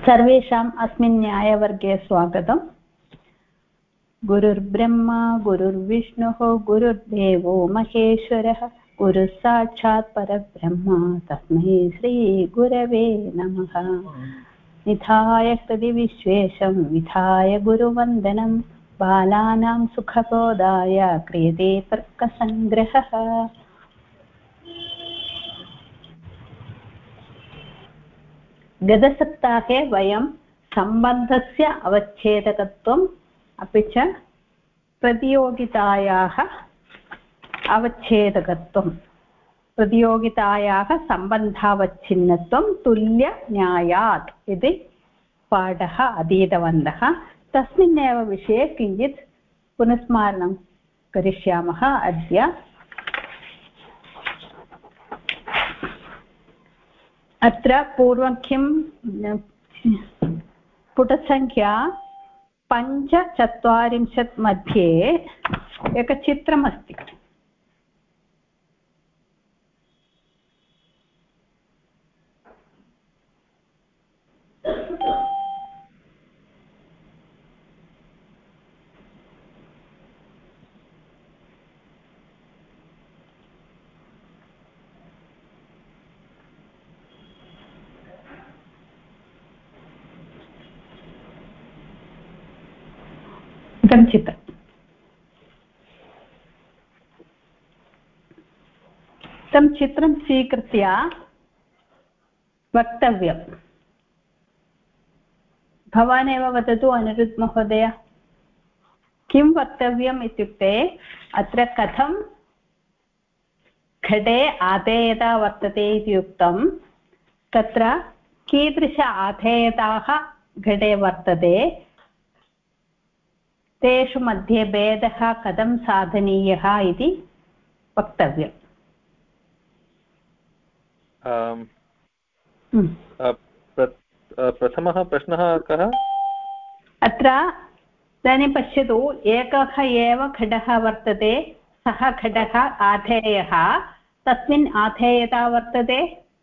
सर्वेषाम् अस्मिन् न्यायवर्गे स्वागतम्। गुरुर्ब्रह्मा गुरुर्विष्णुः गुरुर्देवो महेश्वरः गुरुः साक्षात् परब्रह्म तस्मै श्रीगुरवे नमः। निधाय हृदि विश्वेशं विधाय गुरुवन्दनं बालानां सुखबोधाय क्रियते तर्कसङ्ग्रहः। गतसप्ताहे वयं सम्बन्धस्य अवच्छेदकत्वम् अपि च प्रतियोगितायाः अवच्छेदकत्वं प्रतियोगितायाः सम्बन्धावच्छिन्नत्वं तुल्यन्यायात् इति पाठः अधीतवन्तः। तस्मिन्नेव विषये किञ्चित् पुनस्मारणं करिष्यामः अद्य। अत्र पूर्वं किं पुटसङ्ख्या 45 मध्ये एकचित्रमस्ति। तं चित्रं स्वीकृत्य वक्तव्यं। भवान् एव वदतु अनिरुद्ध महोदय, किं वक्तव्यम् इत्युक्ते अत्र कथं घटे आधेयता वर्तते इति उक्तं, तत्र कीदृश आधेयताः घटे वर्तते, तेषु मध्ये भेदः कथं साधनीयः इति वक्तव्यम्। प्रथमः प्रश्नः कः? अत्र इदानीं पश्यतु, एकः एव घटः वर्तते, सः घटः आधेयः, तस्मिन् आधेयता वर्तते।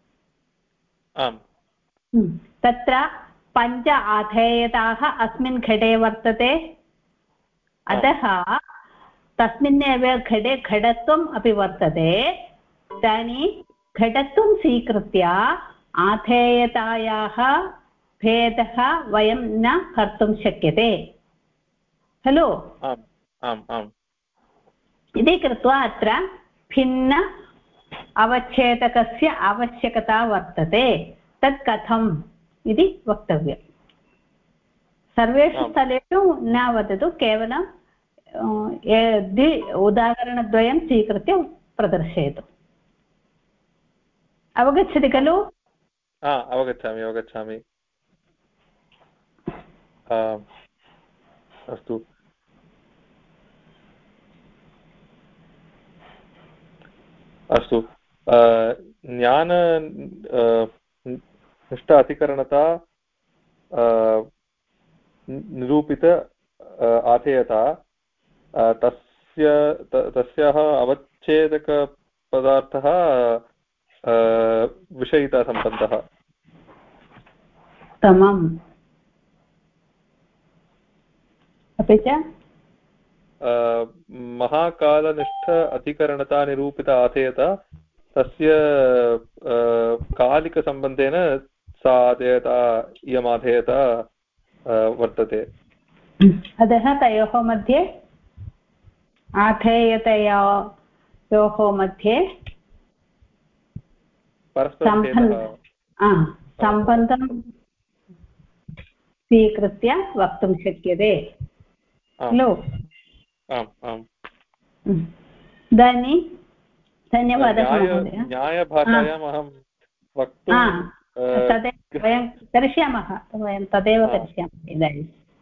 तत्र 5 आधेयताः अस्मिन् घटे वर्तते, अतः तस्मिन्नेव घटे घटत्वम् अपि वर्तते। इदानीं घटत्वं स्वीकृत्य आधेयतायाः भेदः वयं न कर्तुं शक्यते खलु। इति कृत्वा अत्र भिन्न अवच्छेदकस्य आवश्यकता वर्तते। तत् कथम् इति वक्तव्यम्। सर्वेषु स्थलेषु न वदतु, केवलं उदाहरणद्वयं स्वीकृत्य प्रदर्शयतु। अवगच्छति खलु? अवगच्छामि। अस्तु, ज्ञान निष्ठ अधिकरणता निरूपित आधेयता तस्याः अवच्छेदकपदार्थः विषयितासम्बन्धः। तमम्। अपि च महाकालनिष्ठ अधिकरणता निरूपित आधेयता तस्य कालिकसम्बन्धेन सा आधेयता इयमाधेयता वर्तते। अतः तयोः मध्ये आधेयतयोः मध्ये सम्बन्धं स्वीकृत्य वक्तुं शक्यते खलु। इदानीं धन्यवादः महोदय। न्यायभाषायाम् अहं वक्तुं तदेव वयं करिष्यामः, वयं तदेव करिष्यामः इदानीं,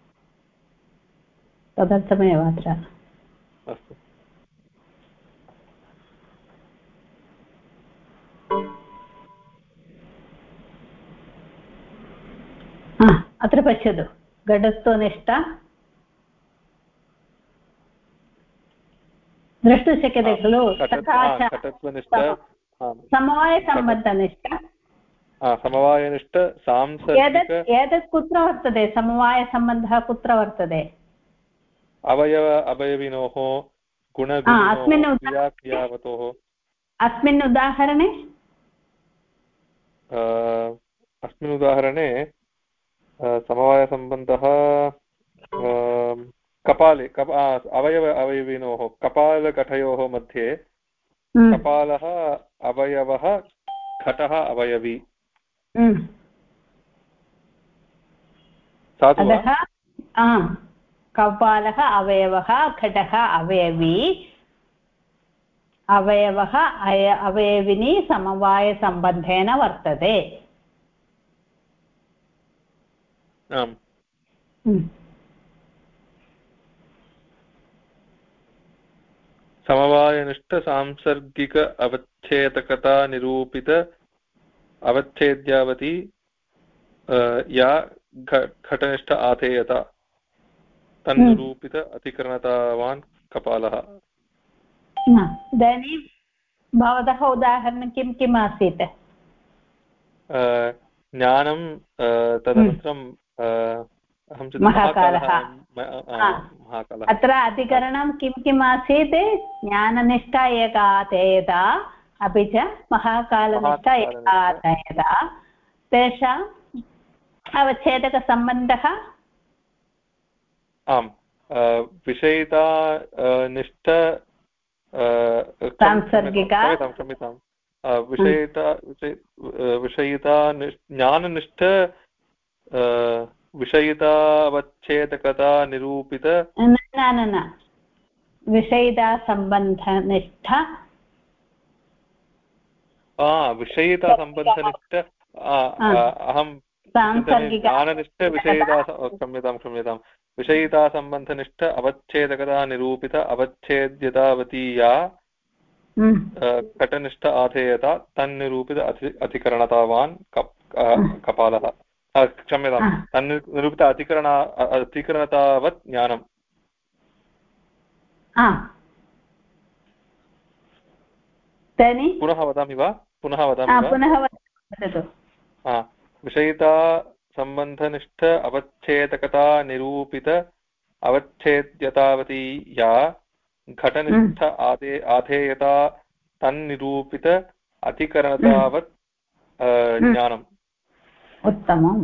तदर्थमेव अत्र। अस्तु, अत्र पश्यतु, घटत्वनिष्ठा द्रष्टुं शक्यते खलु। समवायसम्बन्धनिष्ठा समवायनिष्ठ सांसर्गिक एतत् कुत्र वर्तते समवायसम्बन्धः कुत्र वर्तते अवयविनोः गुणगुणिनोः क्रियाक्रियावतोः अस्मिन् उदाहरणे अस्मिन् उदाहरणे समवायसम्बन्धः कपाले अवयविनोः कपालकठयोः मध्ये कपालः अवयवः घटः अवयवी अतः कपालः अवयवः घटः अवयवी अवयवः अवयविनी समवायसम्बन्धेन वर्तते समवायनिष्ठ सांसर्गिक अवच्छेदकता निरूपित अवच्छेद्यावती या घटनिष्ठ आधेयता तन्निरूपित अधिकरणतावान् कपालः इदानीं भवतः उदाहरणं किम् आसीत् ज्ञानं तदनन्तरं महाकालः अत्र अधिकरणं किम् आसीत् ज्ञाननिष्ठा एका आधेयता अपि च महाकालनिष्ठा एका आधेयता तेषाम् अवच्छेदकसम्बन्धः आम् विषयिता निष्ठ सांसर्गिका विषयिता ज्ञाननिष्ठ विषयितावच्छेदकता निरूपित न विषयितासम्बन्धनिष्ठ विषयितासम्बन्धनिष्ठ अहं ज्ञाननिष्ठ विषयिता क्षम्यतां विषयितासम्बन्धनिष्ठ अवच्छेदकता निरूपित अवच्छेद्यतावती या घटनिष्ठ आधेयता तन्निरूपित अधिकरणतावान् कपालः क्षम्यतां तन्निरूपित अधिकरणतावत् ज्ञानम् पुनः वदामि वा विषयिता सम्बन्धनिष्ठ अवच्छेदकता निरूपित अवच्छेद्यतावती या घटनिष्ठ आधेयता तन्निरूपित अधिकरणतावत् ज्ञानम् उत्तमम्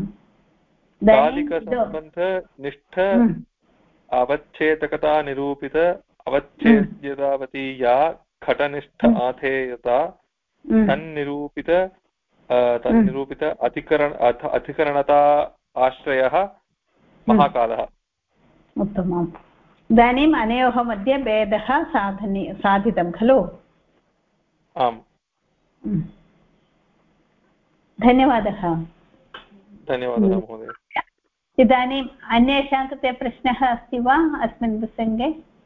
कालिकसम्बन्धनिष्ठ अवच्छेदकता निरूपित अवच्छेद्यतावती या घटनिष्ठ आधेयता तन्निरूपित अधिकरणता आश्रयः महाकालः उत्तमम् इदानीम् अनयोः मध्ये भेदः साधितं खलु आम् धन्यवादः महोदय इदानीम् अन्येषां कृते प्रश्नः अस्ति वा अस्मिन् प्रसङ्गे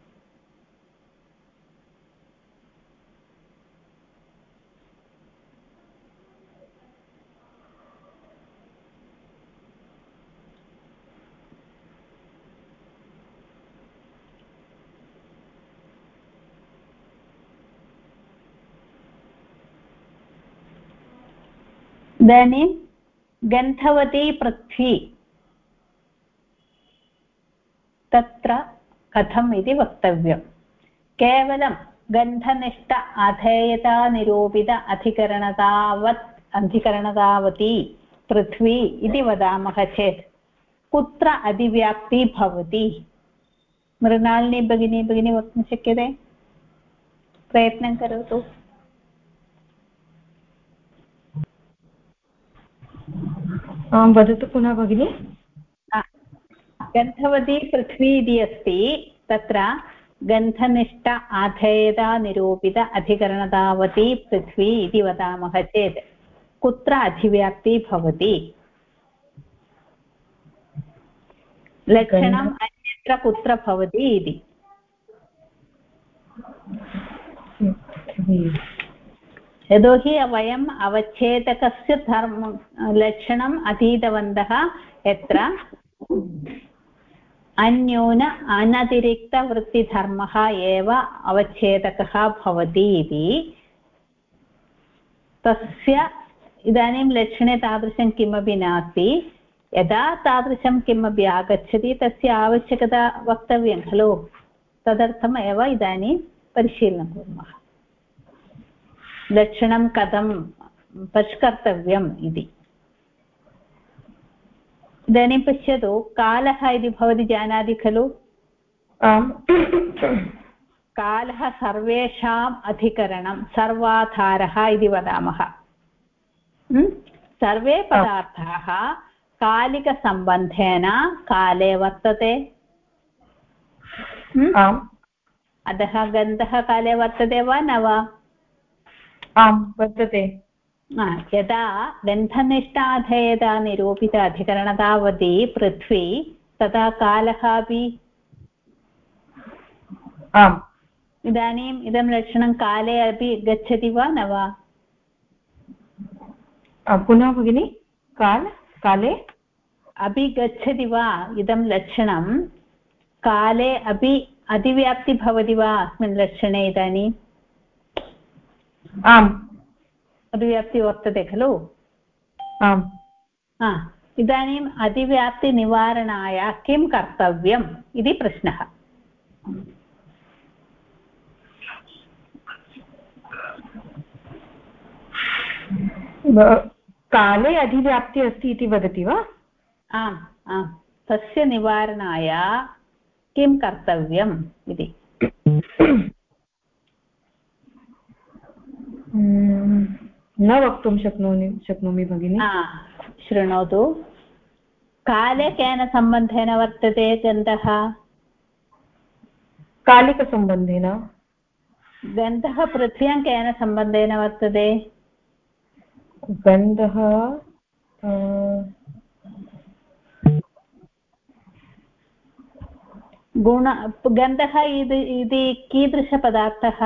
इदानीं गन्धवती पृथ्वी तत्र कथम् इति वक्तव्यं केवलं गन्धनिष्ठ अधेयता निरूपित अधिकरणतावती पृथ्वी इति वदामः चेत् कुत्र अधिव्याप्ति भवति मृणालिनी भगिनी वक्तुं शक्यते प्रयत्नं करोतु वदतु पुनः भगिनी गन्धवती पृथ्वी इति अस्ति तत्र गन्धनिष्ठ आधेयता निरूपित अधिकरणतावती पृथ्वी इति वदामः चेत् कुत्र अधिव्याप्ति भवति लक्षणम् अन्यत्र कुत्र भवति इति यतोहि वयम् अवच्छेदकस्य लक्षणम् अधीतवन्तः यत्र अन्यून अनतिरिक्तवृत्तिधर्मः एव अवच्छेदकः भवति इति तस्य इदानीं लक्षणे तादृशं किमपि नास्ति यदा तादृशं किमपि आगच्छति तस्य आवश्यकता वक्तव्यं खलु तदर्थम् एव इदानीं परिशीलनं कुर्मः लक्षणं कथं परिष्कर्तव्यम् इति इदानीं पश्यतु कालः इति भवती जानाति खलु कालः सर्वेषाम् अधिकरणं सर्वाधारः इति वदामः सर्वे पदार्थाः कालिकसम्बन्धेन काले वर्तते अतः गन्धः काले वर्तते वा न वा आम् वर्तते यदा गन्धनिष्ठाधेयता निरूपित अधिकरणतावती पृथ्वी तदा कालः अपि आम् इदानीम् इदं लक्षणं काले अपि गच्छति वा न वा पुनः भगिनि काले अपि गच्छति वा इदं लक्षणं काले अपि अतिव्याप्ति भवति वा अस्मिन् लक्षणे इदानीम् आम् अतिव्याप्ति वर्तते खलु आम् इदानीम् अतिव्याप्तिनिवारणाय किं कर्तव्यम् इति प्रश्नः काले अधिव्याप्ति अस्ति इति वदति वा आम् आम् तस्य निवारणाय किं कर्तव्यम् इति न वक्तुं शक्नोमि भगिनि शृणोतु काले केन सम्बन्धेन वर्तते गन्धः कालिकसम्बन्धेन गन्धः पृथ्व्यां केन सम्बन्धेन वर्तते गन्धः गन्धः इति कीदृशपदार्थः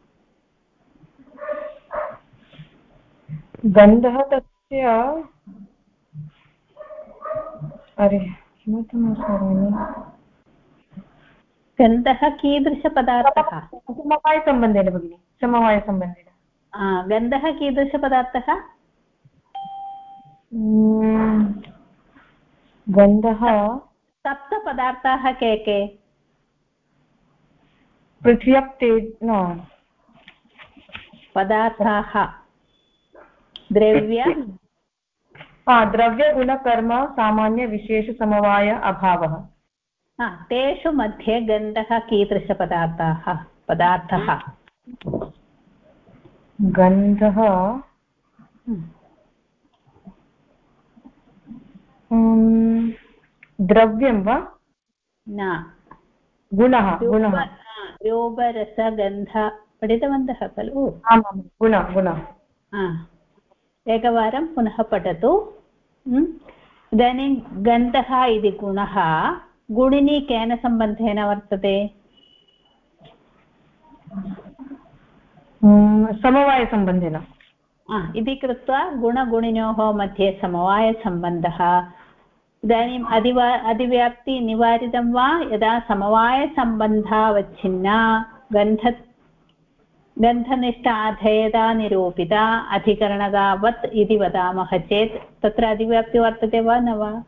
गन्धः तस्य अरे किमर्थं स्मरामि गन्धः कीदृशपदार्थः समवायसम्बन्धेन भगिनि समवायसम्बन्धेन गन्धः कीदृशपदार्थः गन्धः सप्तपदार्थाः के के पृथ्व्याप्ते न पदार्थाः द्रव्यगुणकर्म सामान्यविशेषसमवाय अभावः तेषु मध्ये गन्धः पदार्थः गन्धः द्रव्यं वा न गुणः रूपरसगन्ध पठितवन्तः खलु आमां गुणः एकवारं पुनः पठतु इदानीं गन्धः इति गुणः गुणिनी केन सम्बन्धेन वर्तते समवायसम्बन्धेन इति कृत्वा गुणगुणिनोः मध्ये समवायसम्बन्धः इदानीम् अधिव्याप्ति निवारितं वा यदा समवायसम्बन्धावच्छिन्ना गन्धनिष्ठ अधेयता निरूपिता अधिकरणतावत् इति वदामः चेत् तत्र अधिव्याप्ति वर्तते वा न वा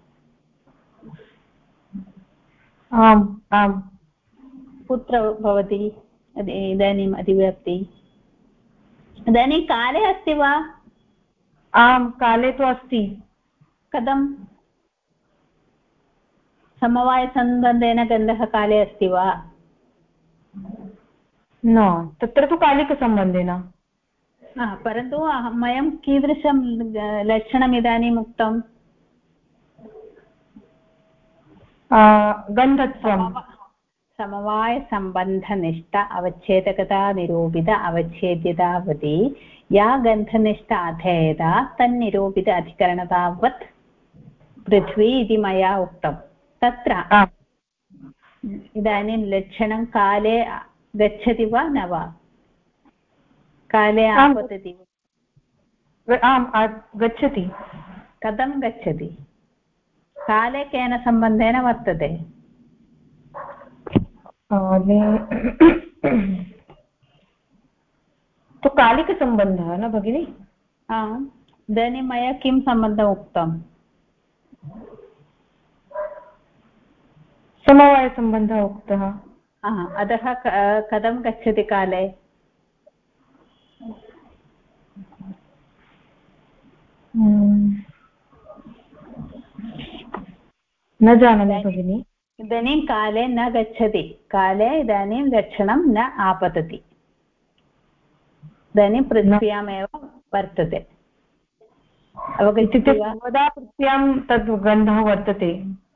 आम् आम् कुत्र भवति इदानीम् अधिव्याप्ति इदानीं काले अस्ति वा आम् काले तु अस्ति कथं समवायसम्बन्धेन गन्धः काले अस्ति वा न तत्र तु कालिकसम्बन्धेन परन्तु वयं कीदृशं लक्षणम् इदानीम् उक्तम् गन्धत्वं समवायसम्बन्धनिष्ठ अवच्छेदकता निरूपित अवच्छेद्यतावती या गन्धनिष्ठ अधेयता तन्निरूपित अधिकरणतावत् पृथ्वी इति मया उक्तं तत्र इदानीं लक्षणं काले गच्छति वा न वा काले आपतति आम् गच्छति कथं गच्छति काले केन सम्बन्धेन वर्तते तु कालिकसम्बन्धः न भगिनि इदानीं मया किं सम्बन्धम् उक्तम्? समवायसम्बन्धः उक्तः। अतः कथं गच्छति काले? न जानामि भगिनि। इदानीं काले न गच्छति, काले इदानीं लक्षणं न आपतति, इदानीं पृथ्व्यामेव वर्तते। अवगच्छति वा? सर्वदा पृथ्व्यां तद् गन्धः वर्तते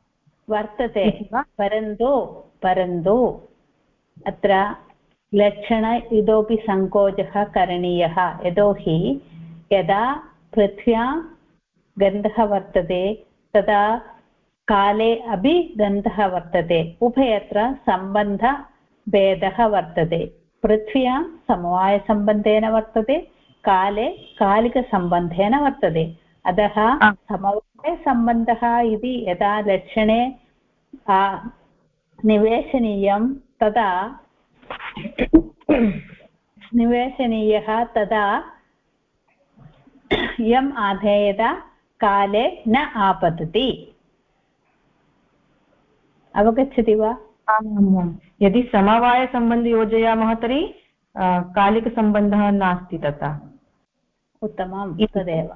परन्तु अत्र लक्षण इतोपि सङ्कोचः करणीयः। यतोहि यदा पृथ्व्यां गन्धः वर्तते तदा काले अपि गन्धः वर्तते। उभयत्र सम्बन्धभेदः वर्तते। पृथ्व्यां समवायसम्बन्धेन वर्तते, काले कालिकसम्बन्धेन वर्तते। अतः समवायसम्बन्धः इति यदा लक्षणे निवेशनीयं तदा यम् आधेयत काले न आपतति। अवगच्छति वा? आमां। यदि समवायसम्बन्धं योजयामः तर्हि कालिकसम्बन्धः नास्ति तथा। उत्तमं, तदेव।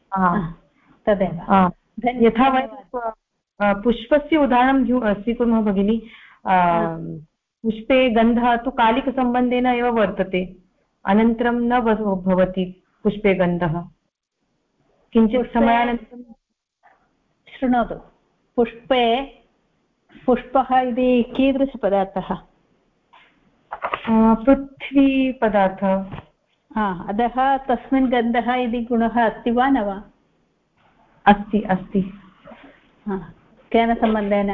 यथा वयं पुष्पस्य उदाहरणं स्वीकुर्मः भगिनि। पुष्पे गन्धः तु कालिकसम्बन्धेन एव वर्तते, अनन्तरं न भवति पुष्पे गन्धः। किञ्चित् समयानन्तरं शृणोतु, पुष्पः इति कीदृशपदार्थः? पृथ्वीपदार्थः। अतः तस्मिन् गन्धः इति गुणः अस्ति वा न वा? अस्ति अस्ति। केन सम्बन्धेन?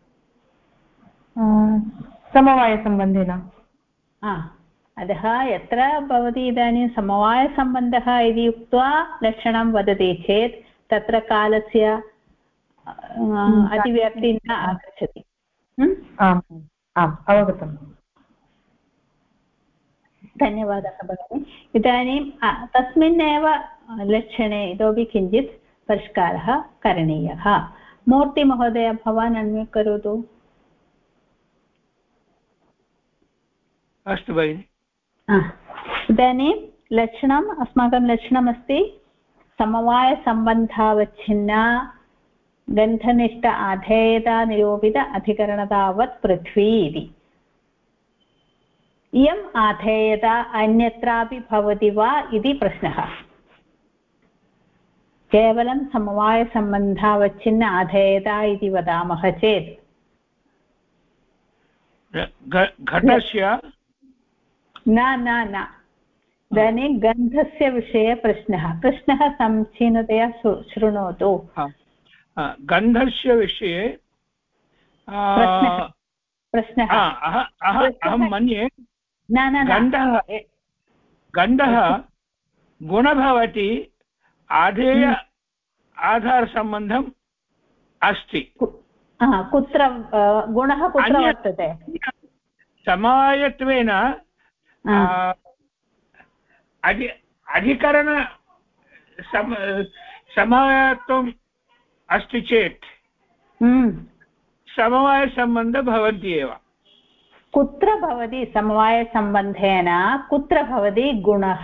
समवायसम्बन्धेन। अतः यत्र भवती इदानीं समवायसम्बन्धः इति उक्त्वा लक्षणं वदति चेत् तत्र कालस्य अतिव्याप्तिः न आगच्छति। आम् आम्, अवगतम्। धन्यवादः भगिनि। इदानीं तस्मिन्नेव लक्षणे इतोपि किञ्चित् परिष्कारः करणीयः। मूर्तिमहोदय, भवान् अन्म्यूट् करोतु। अस्तु भगिनि। इदानीं लक्षणम्, अस्माकं लक्षणमस्ति समवायसम्बन्धावच्छिन्ना गन्धनिष्ठ आधेयता निरूपित अधिकरणतावत् पृथ्वी इति। इयम् आधेयता अन्यत्रापि भवति वा इति प्रश्नः। केवलं समवायसम्बन्धावच्छिन्न आधेयता इति वदामः चेत् घटस्य न इदानीं गन्धस्य विषये प्रश्नः समीचीनतया शृणोतु। गन्धस्य विषये प्रश्नः अहं मन्ये न गन्धः गुण भवति, आधेय आधारसम्बन्धम् अस्ति। कुत्र गुणः कुत्र वर्तते? समवायत्वेन अधिकरण समवायत्वम् अस्ति चेत् समवायसम्बन्धः भवन्ति एव। कुत्र भवति समवायसम्बन्धेन? कुत्र भवति गुणः?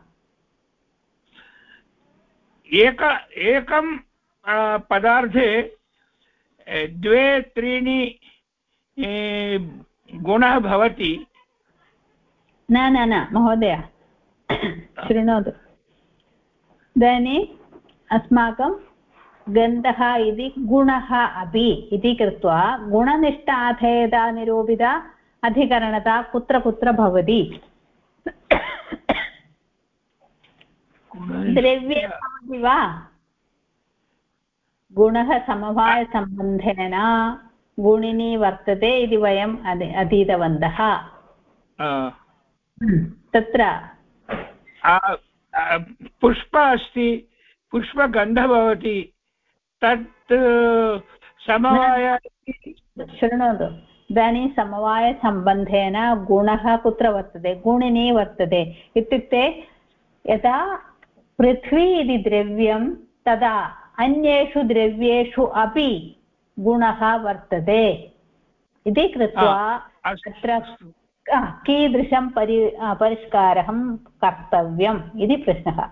एकं पदार्थे 2-3 गुणः भवति। न महोदय, शृणोतु। इदानीम् अस्माकं गन्धः इति गुणः अपि इति कृत्वा गुणनिष्ठ आधेयता निरूपित अधिकरणता कुत्र कुत्र भवति? द्रव्ये भवति वा? गुणः समवायसम्बन्धेन गुणिनी वर्तते इति वयम् अधीतवन्तः। तत्र पुष्प अस्ति, पुष्पगन्धः भवति, तत् समवाय। शृणोतु, इदानीं समवायसम्बन्धेन गुणः कुत्र वर्तते? गुणिनी वर्तते। इत्युक्ते यदा पृथ्वी इति द्रव्यं तदा अन्येषु द्रव्येषु अपि गुणः वर्तते इति कृत्वा अत्र कीदृशं परिष्कारः कर्तव्यम् इति प्रश्नः।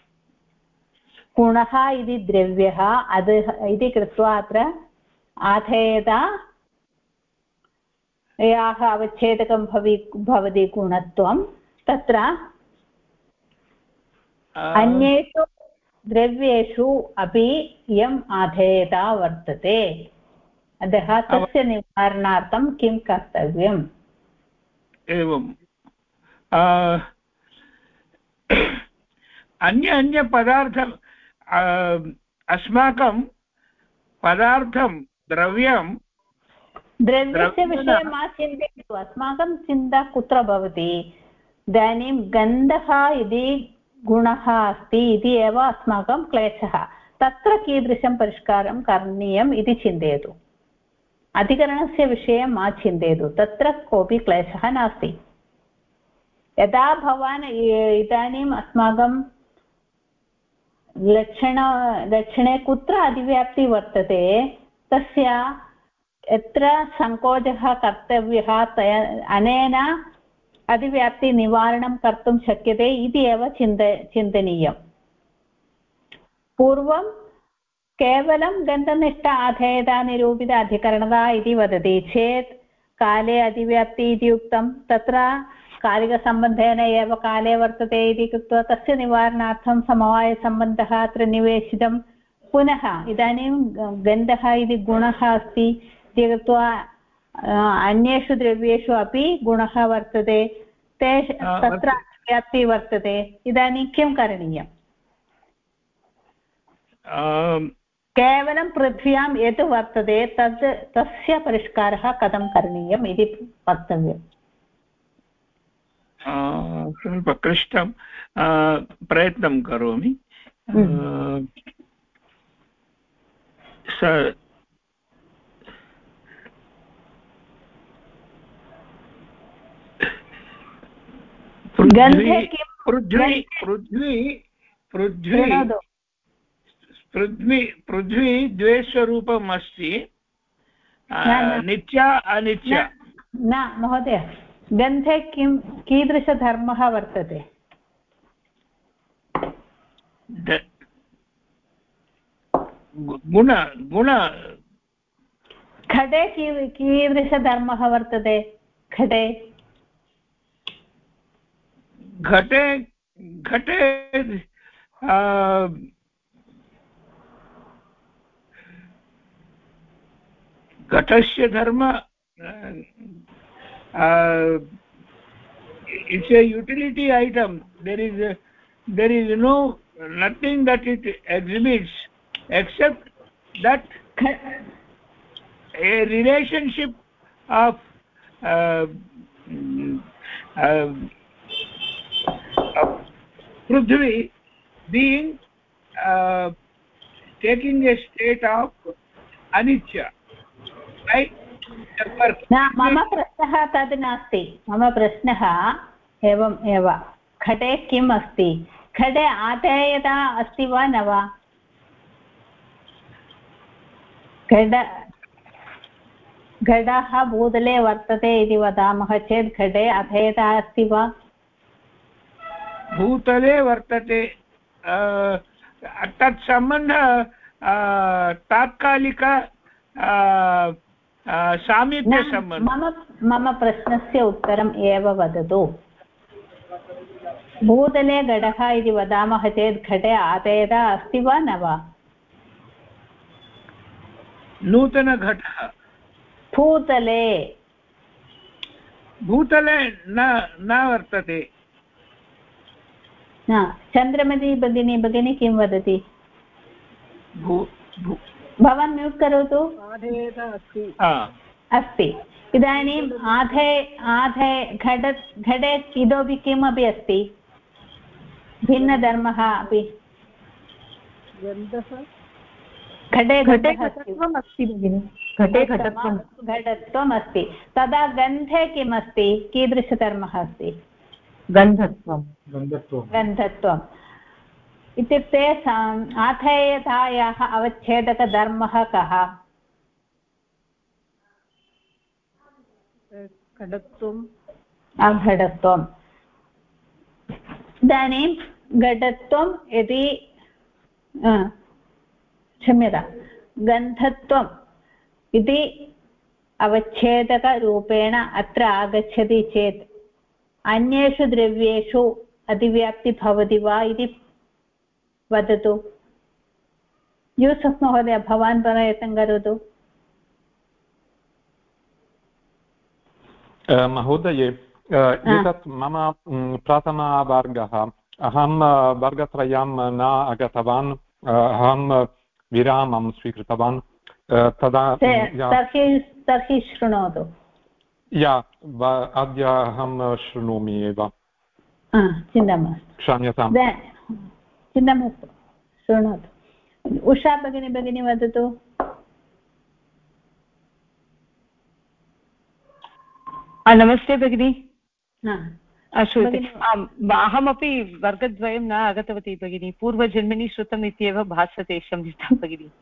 गुणः इति द्रव्यः अधः इति कृत्वा अत्र आधेयता याः अवच्छेदकं भवति गुणत्वं तत्र अन्येषु द्रव्येषु अपि यम् आधेयता वर्तते अतः तस्य निवारणार्थं किं कर्तव्यम्? एवम् अन्य पदार्थम् अस्माकं पदार्थं द्रव्यस्य विषये मा चिन्तयतु। अस्माकं चिन्ता कुत्र भवति? इदानीं गन्धः इति गुणः अस्ति इति एव अस्माकं क्लेशः। तत्र कीदृशं परिष्कारं करणीयम् इति चिन्तयतु। अधिकरणस्य विषये मा चिन्तयतु, तत्र कोऽपि क्लेशः नास्ति। यदा भवान् इदानीम् अस्माकं लक्षणे कुत्र अधिव्याप्तिः वर्तते तस्य यत्र सङ्कोचः कर्तव्यः अनेन अधिव्याप्तिनिवारणं कर्तुं शक्यते इति एव चिन्तनीयम्। पूर्वं केवलं गन्धनिष्ठ आधेयता निरूपित अधिकरणता इति वदति चेत् काले अधिव्याप्ति इति उक्तं, तत्र कालिकसम्बन्धेन एव काले वर्तते इति कृत्वा तस्य निवारणार्थं समवायसम्बन्धः अत्र निवेशितं। पुनः इदानीं गन्धः इति गुणः अस्ति इति कृत्वा अन्येषु द्रव्येषु अपि गुणः वर्तते, तत्र व्याप्तिः वर्तते। इदानीं किं करणीयम्? केवलं पृथ्व्यां यत् वर्तते तस्य परिष्कारः कथं करणीयम् इति वक्तव्यम्। स्वल्प क्लिष्टं प्रयत्नं करोमि। पृथ्वी द्वेषरूपम् अस्ति, नित्या अनित्या न महोदय। गन्धे कीदृशधर्मः वर्तते? गुण घटे कीदृशधर्मः वर्तते? घटे घटस्य धर्म it's a utility item. There is nothing that it exhibits except that a relationship of Prithvi being taking a state of anicca, right? मम प्रश्नः तद् नास्ति। मम प्रश्नः एवम् एव, घटे किम् अस्ति? घटे आधेयता अस्ति वा न वा? घटः भूतले वर्तते इति वदामः चेत् घटे अधेयता अस्ति वा? भूतले वर्तते, तत् सम्बन्धः तात्कालिक सामीप्यसम्बन्धः। मम प्रश्नस्य उत्तरम् एव वदतु। भूतले घटः इति वदामः चेत् घटे आधेयता अस्ति वा न वा? नूतनघटः भूतले न वर्तते। चन्द्रमती भगिनी किं वदति? भवान् म्यूट् करोतु। अस्ति। इदानीम् घटे इतोपि किमपि अस्ति? भिन्नधर्मः अपि घटे घटत्वम् अस्ति भगिनि। घटत्वम् अस्ति। तदा गन्धे किम् अस्ति? कीदृशधर्मः अस्ति? गन्धत्वं। इत्युक्ते आधेयतायाः अवच्छेदकधर्मः कः? घटत्वम्। इदानीं घटत्वं यदि क्षम्यता गन्धत्वम् इति अवच्छेदकरूपेण अत्र आगच्छति चेत् अन्येषु द्रव्येषु अतिव्याप्ति भवति वा इति वदतु। यूसुफ् महोदय भवान् प्रयत्नं करोतु। महोदये एतत् मम प्रथमवर्गः। अहं वर्गत्रयं न आगतवान्। अहं विरामं स्वीकृतवान्। तदा तर्हि शृणोतु। अद्य अहं शृणोमि एव। चिन्ता मास्तु, क्षम्यताम्। चिन्ता मास्तु, शृणोतु। उषा भगिनी वदतु। नमस्ते भगिनी। अहमपि वर्गद्वयं न आगतवती भगिनी। पूर्वजन्मनि श्रुतम् इत्येव भासते, क्षम्यतां भगिनी।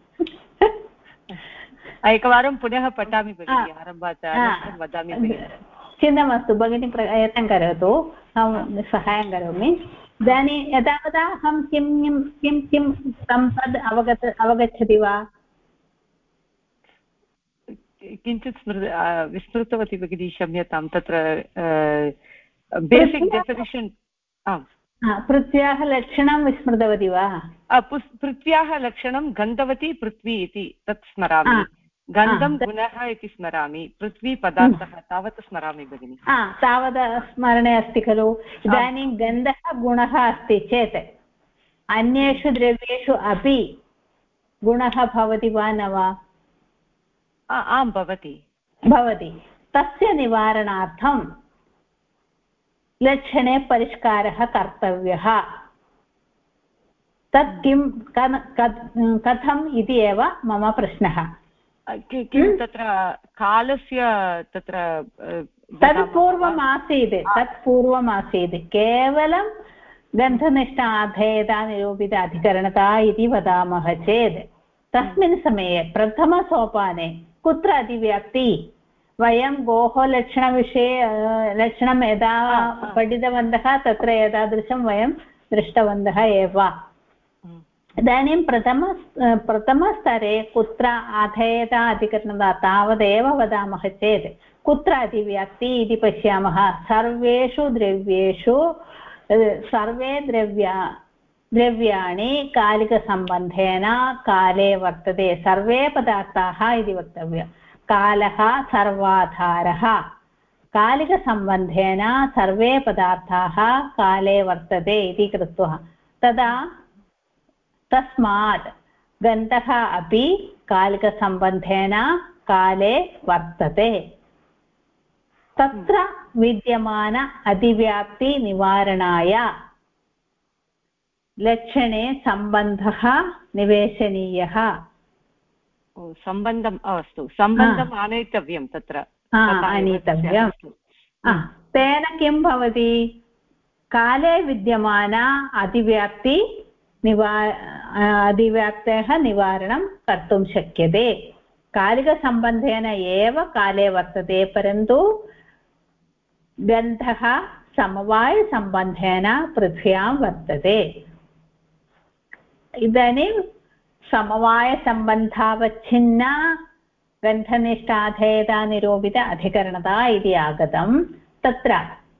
एकवारं पुनः पठामि भगिनी, आरम्भात् वदामि भगिनी। चिन्ता मास्तु भगिनी, प्रयत्नं करोतु, अहं सहायं करोमि। इदानीं यदा अहं किं सम्पद् अवगच्छति वा? किञ्चित् विस्मृतवती भगिनी, क्षम्यतां। तत्र बेसिक् डेफिनिशन्। पृथ्व्याः लक्षणं विस्मृतवती वा? पृथ्व्याः लक्षणं गन्धवती पृथ्वी इति तत् स्मरामि। गन्धं गुणः इति स्मरामि। पृथ्वी पदार्थः तावत् स्मरामि भगिनि। तावत् स्मरणे अस्ति खलु। इदानीं गन्धः गुणः अस्ति चेत् अन्येषु द्रव्येषु अपि गुणः भवति वा न वा? आं भवति। तस्य निवारणार्थं लक्षणे परिष्कारः कर्तव्यः। तत् कथम् इति एव मम प्रश्नः। किं तत्र कालस्य तत् पूर्वमासीत् केवलं गन्धनिष्ठ आधेयता निरूपित अधिकरणता इति वदामः चेत् तस्मिन् समये प्रथमसोपाने कुत्र अतिव्याप्ति? वयं गोः लक्षणविषये लक्षणं यदा पठितवन्तः तत्र एतादृशं वयं दृष्टवन्तः एव। इदानीं प्रथमस्तरे कुत्र आधेयता अधिकरणता तावदेव वदामः चेत् कुत्र अतिव्याप्ति इति पश्यामः। सर्वेषु द्रव्येषु सर्वे द्रव्याणि कालिकसम्बन्धेन काले वर्तते। सर्वे पदार्थाः इति वक्तव्यम्। कालः सर्वाधारः। कालिकसम्बन्धेन सर्वे पदार्थाः काले वर्तते इति कृत्वा तस्मात् गन्धः अपि कालिकसम्बन्धेन काले वर्तते। तत्र विद्यमान अतिव्याप्तिनिवारणाय लक्षणे सम्बन्धः निवेशनीयः। सम्बन्धम् अस्तु, सम्बन्धम् आनेतव्यं तत्र आनेतव्यं। तेन किं भवति? काले विद्यमान अतिव्याप्तेः निवारणं कर्तुं शक्यते। कालिकसम्बन्धेन एव काले वर्तते, परन्तु गन्धः समवायसम्बन्धेन पृथ्व्यां वर्तते। इदानीं समवायसम्बन्धावच्छिन्न गन्धनिष्ठाधेयता निरूपित अधिकरणता इति आगतं। तत्र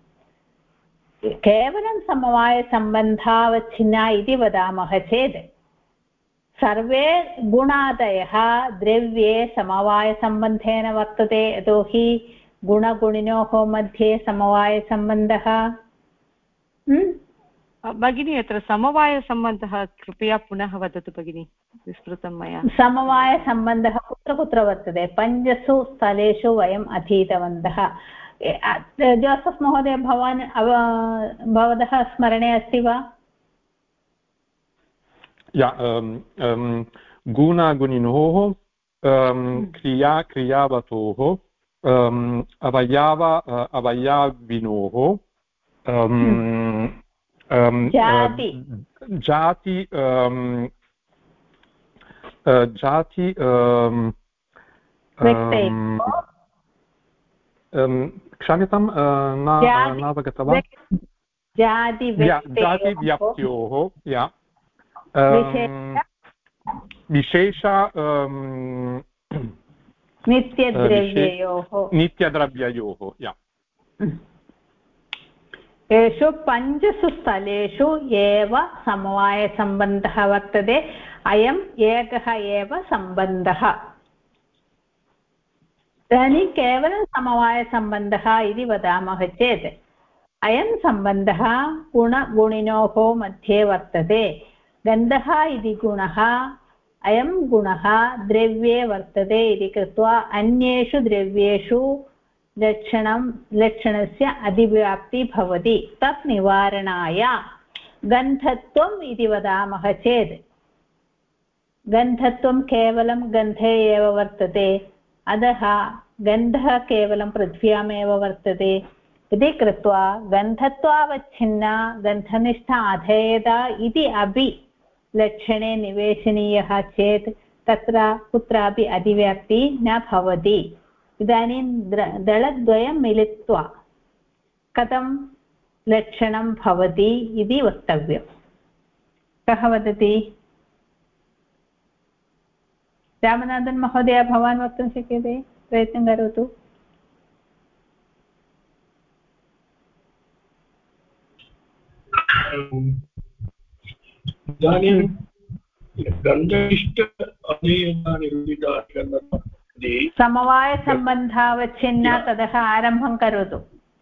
केवलं समवायसम्बन्धावच्छिन्ना इति वदामः चेत् सर्वे गुणादयः द्रव्ये समवायसम्बन्धेन वर्तते। यतोहि गुणगुणिनोः मध्ये समवायसम्बन्धः। भगिनी अत्र समवायसम्बन्धः कृपया पुनः वदतु भगिनी, विस्मृतं मया। समवायसम्बन्धः कुत्र कुत्र वर्तते? 5 स्थलेषु वयम् अधीतवन्तः। जोसेफ् महोदय भवतः स्मरणे अस्ति वा? गुणगुणिनोः क्रियावतोः अवयविनोः जाति जाति जाति क्षम्यतां न अवगतवान् जातिव्याप्त्योः विशेष नित्यद्रव्ययोः येषु 5 स्थलेषु एव समवायसम्बन्धः वर्तते अयम् एकः एव सम्बन्धः इदानीं केवलं समवायसम्बन्धः इति वदामः चेत् अयं सम्बन्धः गुणगुणिनोः मध्ये वर्तते गन्धः इति गुणः अयं गुणः द्रव्ये वर्तते इति कृत्वा अन्येषु द्रव्येषु लक्षणस्य अधिव्याप्तिः भवति तत् निवारणाय गन्धत्वम् इति वदामः चेत् गन्धत्वं केवलं गन्धे एव वर्तते अतः गन्धः केवलं पृथ्व्यामेव वर्तते इति कृत्वा गन्धत्वावच्छिन्ना गन्धनिष्ठ अधेयता इति अपि लक्षणे निवेशनीयः चेत् तत्र कुत्रापि अधिव्याप्तिः न भवति इदानीं दलद्वयं मिलित्वा कथं लक्षणं भवति इति वक्तव्यं कः वदति रामनाथन् महोदय भवान् वक्तुं शक्यते प्रयत्नं करोतु इदानीं गन्धनिष्ठ समवायसम्बन्धावच्छिन्ना ततः आरम्भं करोतु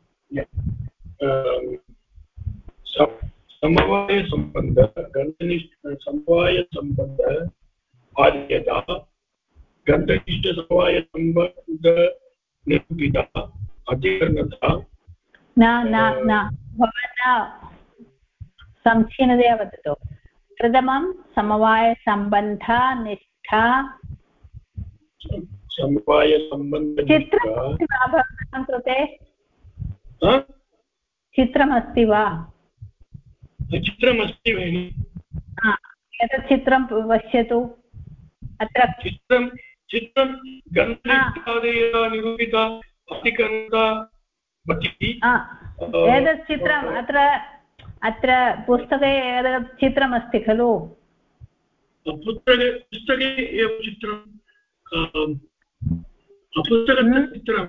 समवायसम्बन्धः गन्धनिष्ठ समवायसम्बन्ध आद्यता गन्धनिष्ठ समवायसम्बन्ध निरूपिता अधिकरणता न भवता संक्षीणतया वदतु प्रथमं समवायसम्बन्धा निष्ठा चित्रमस्ति वा भवतां कृते चित्रमस्ति वा चित्रमस्ति भगिनि एतत् चित्रं पश्यतु अत्र चित्रं गन्धनिष्ठादयः निरूपिता अधिकरणता एतत् चित्रम् अत्र पुस्तके एतत् चित्रमस्ति खलु पुस्तके एव चित्रं पुस्तकचित्रं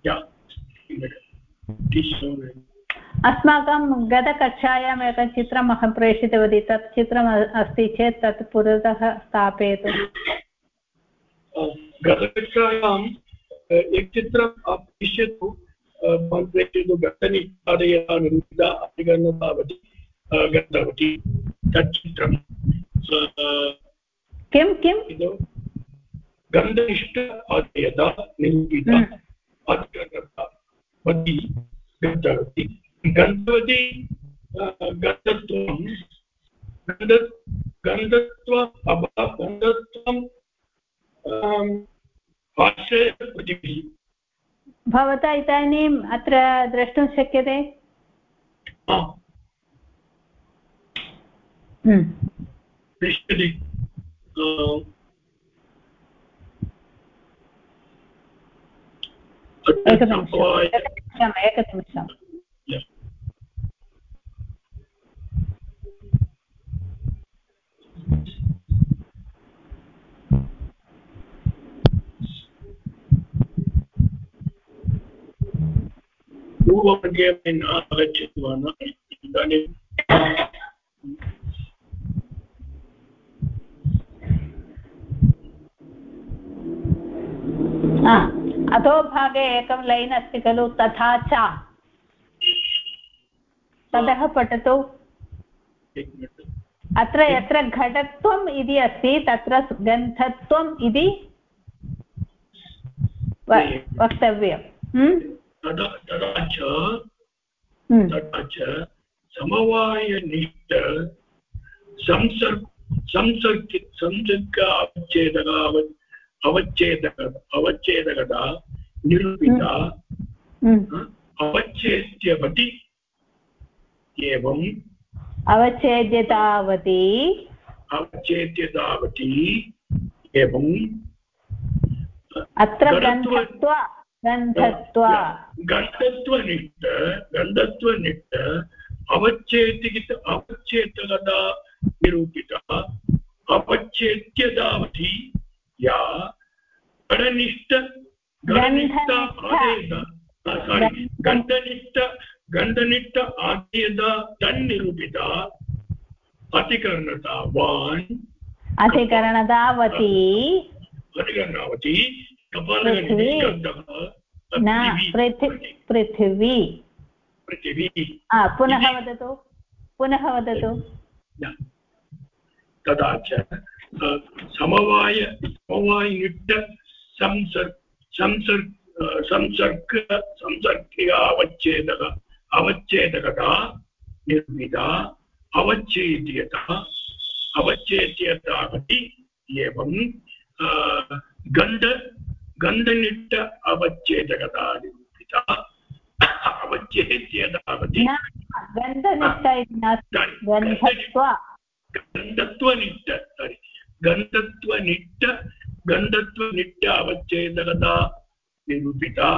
अस्माकं गतकक्षायाम् एकं चित्रम् अहं प्रेषितवती तत् चित्रम् अस्ति चेत् तत् पुरतः स्थापयतु गतकक्षायाम् एकं चित्रं पश्यतु प्रेषयतु गतनिष्ठादयः निरूपिता अधिकरणतावती गतवती तत् चित्रं किं गन्धनिष्ठ अधेयता निरूपिता अधिकरणतावती गतवती गन्धवती गन्धत्वम् आश्रयपृथिवी भवता इदानीम् अत्र द्रष्टुं शक्यते पृष्ठति एकनिमिषम् पूर्वमध्ये न आगच्छति वा न इदानीं अधोभागे एकं लैन् अस्ति खलु तथा च ततः पठतु अत्र यत्र घटत्वम् इति अस्ति तत्र गन्धत्वम् इति वक्तव्यं तथा च समवायनिष्ठ संसर्ग अवच्छेदकता निरूपिता अवच्छेद्यवती एवं अवच्छेद्यतावती अवच्छेद्यतावती एवं अत्र गन्धत्व गन्धत्वनिष्ठ अवच्छेदकता निरूपिता अवच्छेद्यतावती या गणनिष्ठ गन्धनिष्ठ आदेयत तन्निरूपिता अधिकरणतावती पृथिवी पुनः वदतु तथा च समवायनिष्ठ संसर्ग अवच्छेदकता निर्मिता अवच्छेद्यतावती एवं गन्धनिष्ठ अवच्छेदकता निरूपिता अवच्छेद्यतावती गन्धत्वनिष्ठ अवच्छेदकता निरूपिता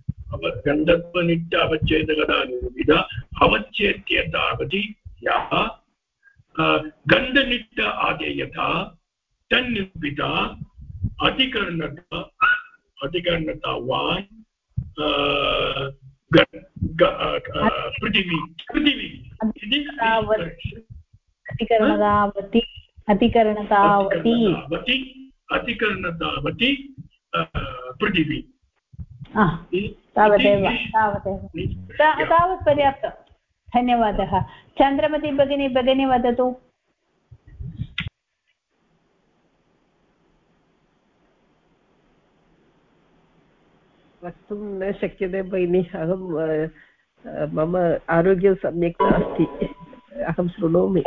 अवच्छेद्यतावती या गन्धनिष्ठ आदेयता तन्निरूपिता अधिकरणतावान् पृथिवी अधिकरणतावती पृथिवी तावदेव तावत् पर्याप्तं धन्यवादः चन्द्रमती भगिनी वदतु वक्तुं न शक्यते भगिनि अहं मम आरोग्यं सम्यक् नास्ति अहं शृणोमि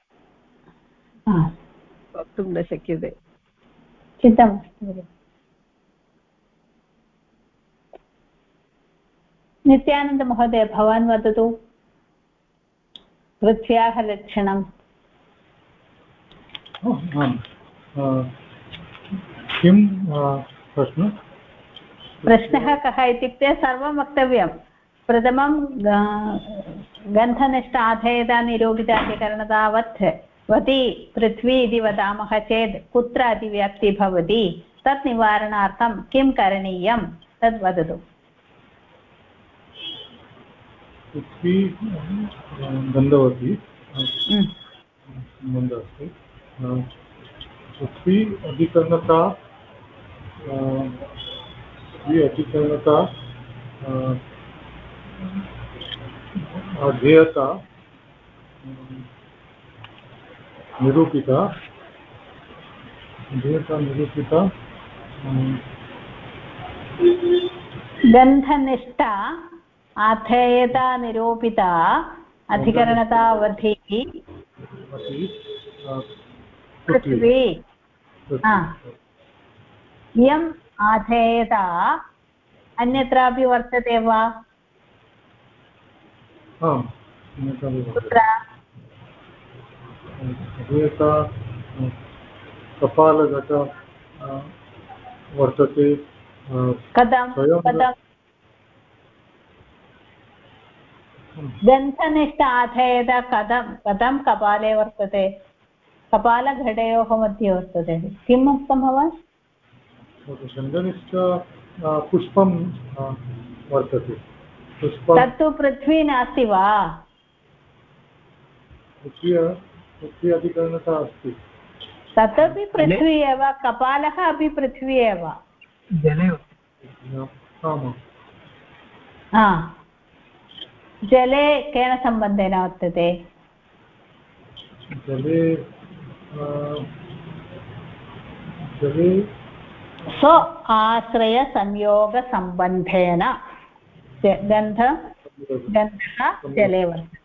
वक्तुं न शक्यते चिन्ता मास्तु नित्यानन्दमहोदय भवान् वदतु पृथ्व्याः लक्षणम् किं प्रश्नः कः इत्युक्ते सर्वं वक्तव्यं प्रथमं गन्धनिष्ठ आधेयता निरूपिताधिकरणतावत् वति पृथ्वी इति वदामः चेत् कुत्र अतिव्याप्तिः भवति तत् निवारणार्थं किं करणीयं तद् वदतु पृथ्वी गन्धवती अस्ति पृथ्वी अधिकरणता अधेयता निरूपिता गन्धनिष्ठा आधेयता निरूपिता अधिकरणतावधिः पृथ्वी इयम् आधेयता अन्यत्रापि वर्तते वा कुत्र अधेयता कपालघट वर्तते कथं गन्धनिष्ठ आधेयता कथं कपाले वर्तते कपालघटयोः मध्ये वर्तते किम् उक्तं भवान् गन्धनिष्ठ पुष्पं वर्तते तत्तु पृथ्वी नास्ति वा पृथ्वी अधिकरणता अस्ति तदपि पृथ्वी एव कपालः अपि पृथ्वी एव जले केन सम्बन्धेन वर्तते जले स्व आश्रयसंयोगसम्बन्धेन गन्धः जले वर्तते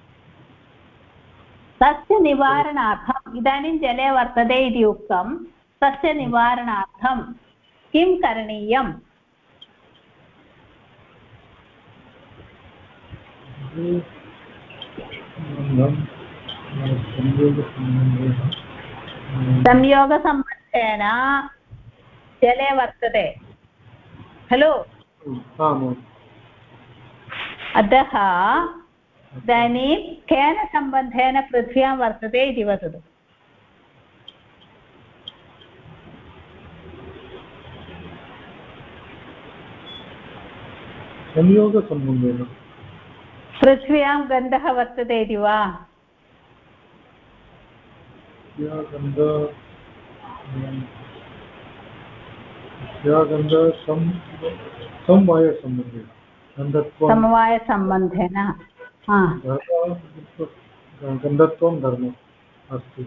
तस्य निवारणार्थम् इदानीं जले वर्तते इति उक्तं तस्य निवारणार्थं किं करणीयम् संयोगसम्बन्धेन जले वर्तते खलु अतः इदानीं केन सम्बन्धेन पृथ्व्यां वर्तते इति वदतु संयोगसम्बन्धेन पृथ्व्यां गन्धः वर्तते इति वा समवायसम्बन्धेन गन्धत्वं धर्मः अस्ति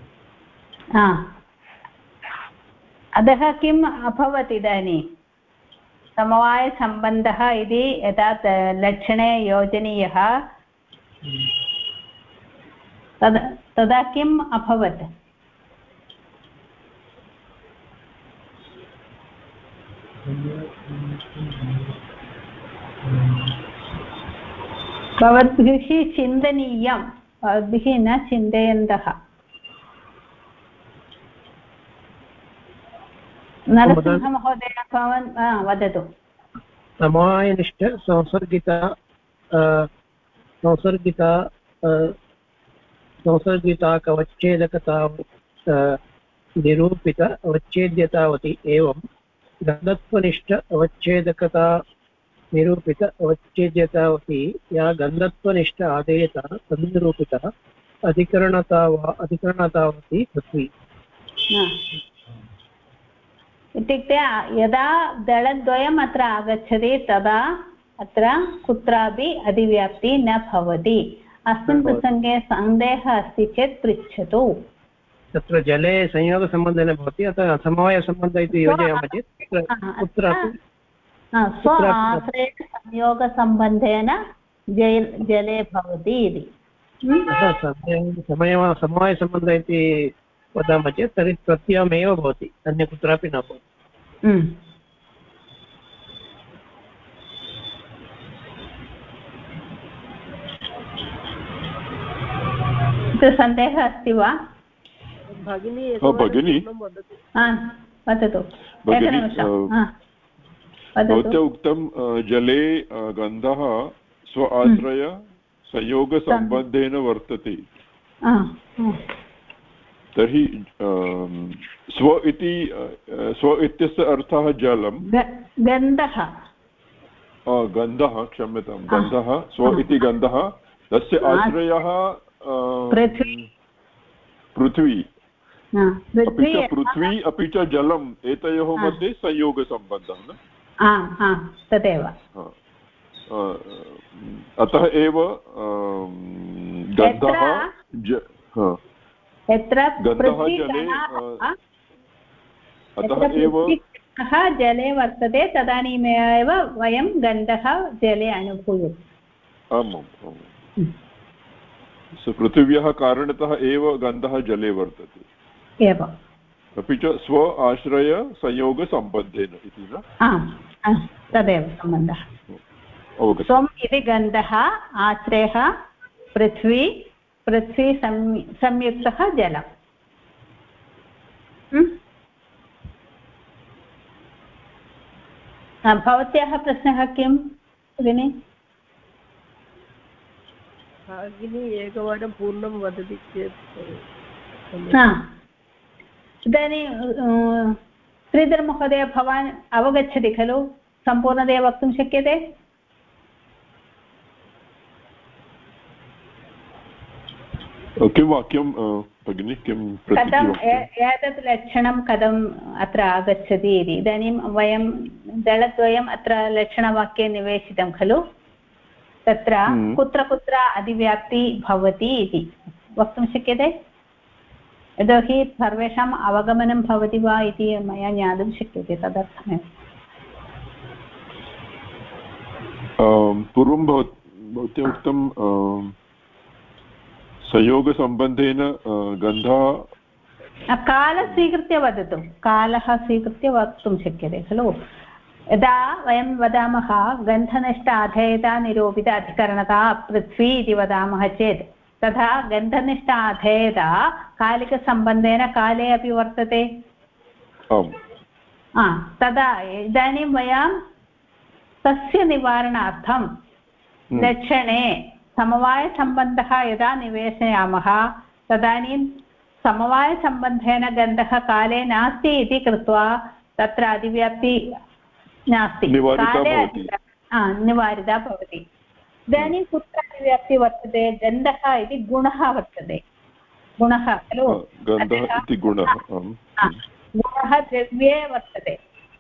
अतः किम् अभवत् इदानीं समवायसम्बन्धः इति यदा लक्षणे योजनीयः तदा किम् अभवत् भवद्भिः चिन्तनीयं भवद्भिः न चिन्तयन्तः नरसिंहमहोदय भवान् वदतु समवायनिष्ठ संसर्गिता निरूपित अवच्छेद्यतावती एवं गन्धत्वनिष्ठ अवच्छेदकता निरूपित अवच्छेद्यतावती या गन्धत्वनिष्ठ आदेयता तन्निरूपितः अधिकरणतावती पृथ्वी इत्युक्ते यदा दलद्वयम् अत्र आगच्छति तदा अत्र कुत्रापि अधिव्याप्तिः न भवति अस्मिन् प्रसङ्गे सन्देहः अस्ति चेत् पृच्छतु तत्र जले संयोगसम्बन्धः न भवति अतः समवायसम्बन्धः इति योजयामः चेत् कुत्रापि स्व आश्रयेण संयोगसम्बन्धेन जले भवति इति समवायसम्बन्धः इति वदामः चेत् तर्हि प्रत्ययमेव भवति अन्य कुत्रापि न भवति सन्देहः अस्ति वा भगिनी वदतु भवत्या उक्तं जले गन्धः स्व आश्रय संयोगसम्बन्धेन वर्तते तर्हि स्व इत्यस्य अर्थः जलं गन्धः क्षम्यतां गन्धः स्व इति गन्धः तस्य आश्रयः पृथ्वी अपि च जलम् एतयोः मध्ये संयोगसम्बन्धः न तदेव अतः एव गन्धः जले अतः एव जले वर्तते तदानीमेव वयं गन्धः जले अनुभूयते आमाम् पृथिव्याः कारणतः एव गन्धः जले वर्तते एवम् अपि च स्व आश्रय संयोगसम्बन्धेन इति न तदेव सम्बन्धः स्वम् इति गन्धः आश्रयः पृथ्वी संयुक्तः जलम् भवत्याः प्रश्नः किं भगिनि एकवारं पूर्णं वदति चेत् इदानीं श्रीधरमहोदय भवान् अवगच्छति खलु सम्पूर्णतया वक्तुं शक्यते किं वाक्यं भगिनि किं कथम् एतत् लक्षणं कथम् अत्र आगच्छति इति इदानीं वयं दलद्वयम् अत्र लक्षणवाक्ये निवेशितं खलु तत्र कुत्र कुत्र अधिव्याप्ति भवति इति वक्तुं शक्यते यतोहि सर्वेषाम् अवगमनं भवति वा इति मया ज्ञातुं शक्यते तदर्थमेव पूर्वं भवत्या उक्तं संयोगसम्बन्धेन गन्धः कालः स्वीकृत्य वदतु कालः स्वीकृत्य वक्तुं शक्यते खलु यदा वयं वदामः गन्धनिष्ठ अधेयता निरूपित अधिकरणता पृथ्वी इति वदामः चेत् तथा गन्धनिष्ठ अधेयता कालिकसम्बन्धेन काले अपि वर्तते तदा इदानीं वयं तस्य निवारणार्थं लक्षणे समवायसम्बन्धः यदा निवेशयामः तदानीं समवायसम्बन्धेन गन्धः काले नास्ति इति कृत्वा तत्र अधिव्याप्ति नास्ति, काले निवारिता भवति। इदानीं कुत्र अधिव्याप्ति वर्तते? गन्धः इति गुणः वर्तते, गुणः खलु, गुणः द्रव्ये वर्तते,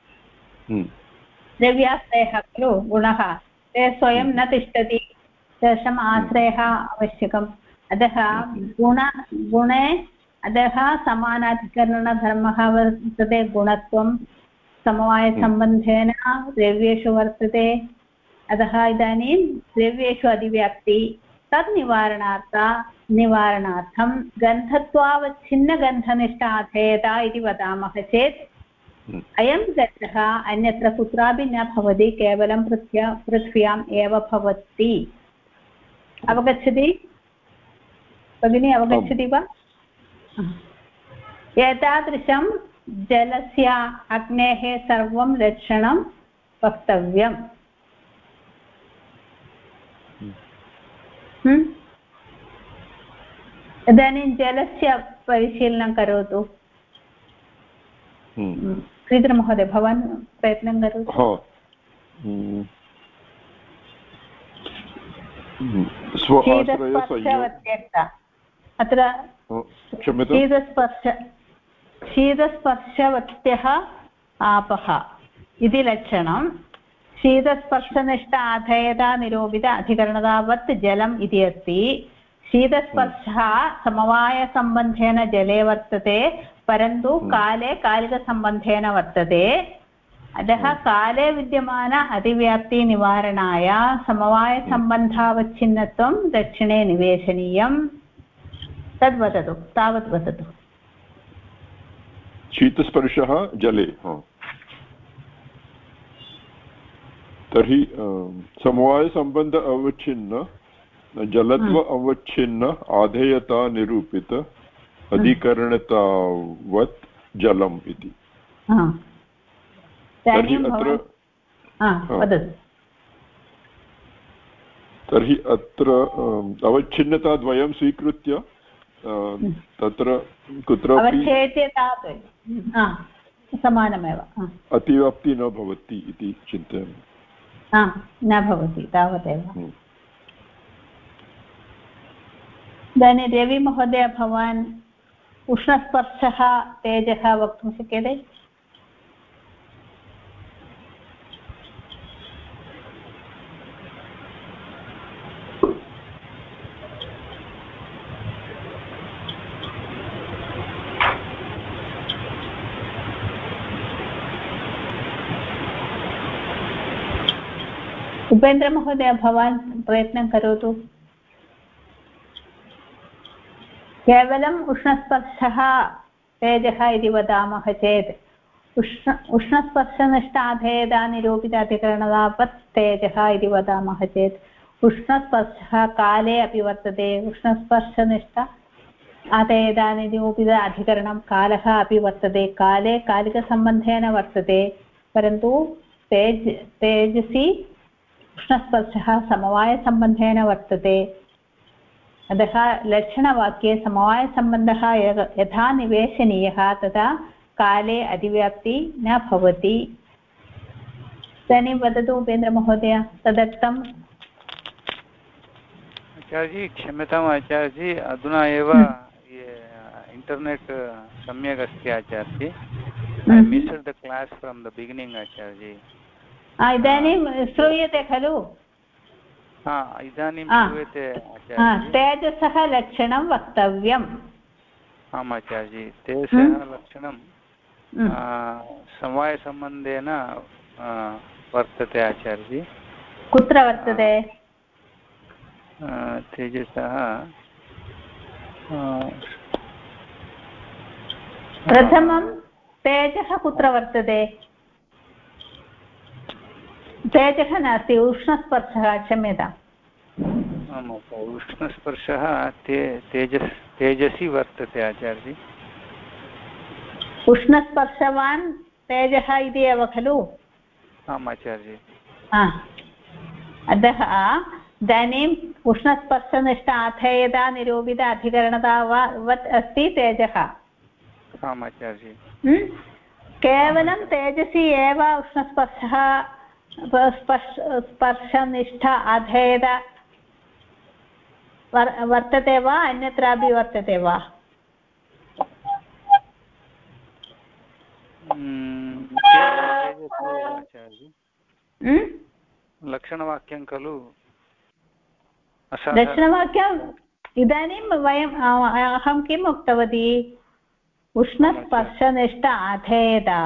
द्रव्याश्रयः खलु गुणः, ते स्वयं न तिष्ठति, तेषाम् आश्रयः आवश्यकम्। अतः गुणे अतः समानाधिकरणधर्मः वर्तते, गुणत्वं समवायसम्बन्धेन द्रव्येषु वर्तते। अतः इदानीं द्रव्येषु अधिव्याप्ति तद् निवारणार्थं गन्धत्वावच्छिन्नगन्धनिष्ठ अधेयता इति वदामः चेत् अयं गन्धः अन्यत्र कुत्रापि न भवति, केवलं पृथ्व्याम् एव भवति। अवगच्छति भगिनी, अवगच्छति वा? एतादृशं जलस्य अग्नेः सर्वं लक्षणं वक्तव्यम्। इदानीं जलस्य परिशीलनं करोतु। श्रीधरमहोदय, भवान् प्रयत्नं करोतु। अत्र शीतस्पर्शवत्यः आपः इति लक्षणं, शीतस्पर्शनिष्ठ अधेयता निरूपित अधिकरणतावत् जलम् इति अस्ति। शीतस्पर्शः समवायसम्बन्धेन जले वर्तते, परन्तु काले कालिकसम्बन्धेन वर्तते। अतः काले विद्यमान अतिव्याप्तिनिवारणाय समवायसम्बन्धावच्छिन्नत्वं दक्षिणे निवेशनीयम्। तद्वदतु, तावत् वदतु। शीतस्पर्शः जले, तर्हि समवायसम्बन्ध अवच्छिन्न जलत्व अवच्छिन्न आधेयता निरूपित अधिकरणतावत् जलम् इति। तर्हि अत्र अवच्छिन्नताद्वयं स्वीकृत्य तत्र कुत्रापि समानमेव अतिव्याप्ति न भवति इति चिन्तयामि। न भवति, तावदेव। इदानीं रविमहोदय, भवान् उष्णस्पर्शः तेजः वक्तुं शक्यते? उपेन्द्रमहोदय, भवान् प्रयत्नं करोतु। केवलम् उष्णस्पर्शः तेजः इति वदामः चेत् उष्णस्पर्शनिष्ठ अधेयता निरूपित अधिकरणतावत् तेजः इति वदामः चेत् उष्णस्पर्शः काले अपि वर्तते, उष्णस्पर्शनिष्ठ अधेयता निरूपित अधिकरणं कालः अपि वर्तते, काले कालिकसम्बन्धेन वर्तते, परन्तु तेजसि उष्णस्पर्शः समवायसम्बन्धेन वर्तते। अतः लक्षणवाक्ये समवायसम्बन्धः यथा निवेशनीयः तथा काले अधिव्याप्ति न भवति। इदानीं वदतु उपेन्द्रमहोदय, तदर्थम्। आचार्यजी, क्षम्यताम् आचार्यजी, अधुना एव इण्टर्नेट् सम्यक् अस्ति आचार्यजी। I missed the class from the beginning, आचार्यजी। इदानीं श्रूयते खलु? इदानीं श्रूयते आचार्यजी। तेजसः लक्षणं वक्तव्यम्। आम् आचार्यजी, तेजसः लक्षणं समवायसम्बन्धेन वर्तते आचार्यजी। कुत्र वर्तते तेजसः? प्रथमं तेजः कुत्र वर्तते? तेजः नास्ति, उष्णस्पर्शः, क्षम्यताम्। आम् उष्णस्पर्शः तेजसि वर्तते आचार्य। उष्णस्पर्शवान् तेजः इति एव खलु? आम् आचार्य। अतः इदानीम् उष्णस्पर्शनिष्ठ आधेयता निरूपित अधिकरणतावत् अस्ति तेजः। आम् आचार्य। केवलं तेजसि एव उष्णस्पर्शः स्पर्शनिष्ठ अधेयत वर्तते वा अन्यत्रापि वर्तते वा? लक्षणवाक्यं खलु? लक्षणवाक्यम् इदानीं वयम् अहं किम् उक्तवती? उष्णस्पर्शनिष्ठ अधेयता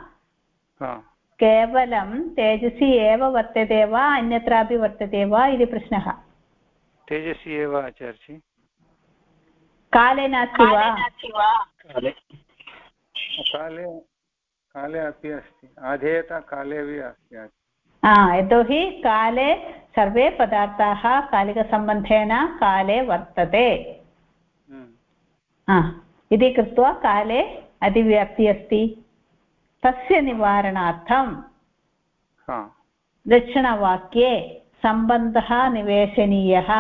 केवलं तेजसि एव वर्तते वा अन्यत्रापि वर्तते वा इति प्रश्नः। तेजसि एव आचार्य। काले नास्ति वा? काले अपि अस्ति, अधेयता काले अपि अस्ति। यतोहि काले सर्वे पदार्थाः कालिकसम्बन्धेन काले वर्तते इति कृत्वा काले अतिव्याप्ति अस्ति। तस्य निवारणार्थं लक्षणवाक्ये सम्बन्धः निवेशनीयः।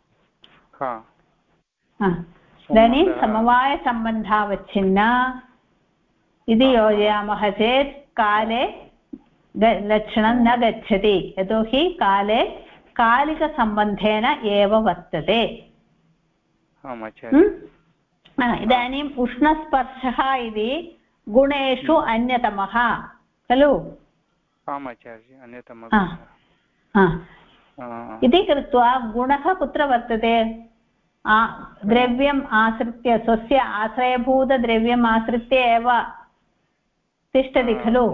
इदानीं समवायसम्बन्धावच्छिन्न इति योजयामः चेत् काले लक्षणं न गच्छति, यतोहि काले कालिकसम्बन्धेन एव वर्तते। इदानीम् उष्णस्पर्शः इति गुणेषु अन्यतमः खलु? आम् आचार्य, अन्यतमः इति कृत्वा गुणः कुत्र वर्तते? द्रव्यम् आश्रित्य, स्वस्य आश्रयभूतद्रव्यम् आश्रित्य एव तिष्ठति खलु?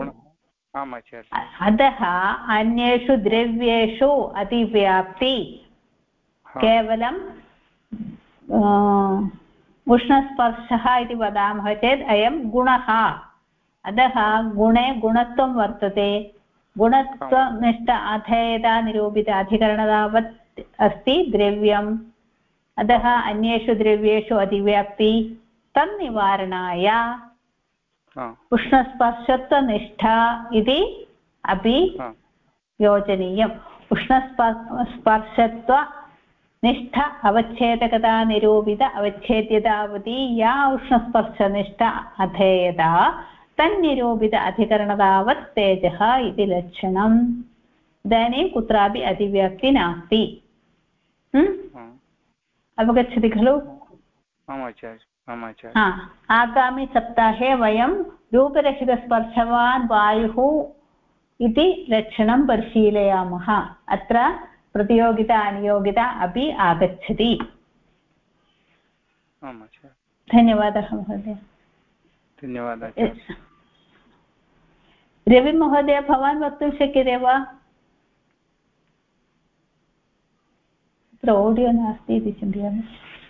अतः अन्येषु द्रव्येषु अतिव्याप्ति केवलं उष्णस्पर्शः इति वदामः चेत् अयं गुणः। अतः गुणे गुणत्वं वर्तते। गुणत्वनिष्ठ अधेयता निरूपित अधिकरणतावत् अस्ति द्रव्यम्। अतः अन्येषु द्रव्येषु अतिव्याप्ति, तन्निवारणाय उष्णस्पर्शत्वनिष्ठा इति अपि योजनीयम्। उष्णस्पर्शत्वनिष्ठ अवच्छेदकता निरूपित अवच्छेद्यतावती या उष्णस्पर्शनिष्ठ अधेयता तन्निरूपित अधिकरणतावत् तेजः इति लक्षणम्। इदानीं कुत्रापि अतिव्याप्ति नास्ति। अवगच्छति खलु? आगामि सप्ताहे वयं रूपरहितस्पर्शवान् वायुः इति लक्षणं परिशीलयामः। अत्र प्रतियोगिता अनियोगिता अपि आगच्छति। धन्यवादः महोदय। धन्यवादः। रविमहोदय, भवान् वक्तुं शक्यते वा? अत्र ओडियो नास्ति इति चिन्तयामि।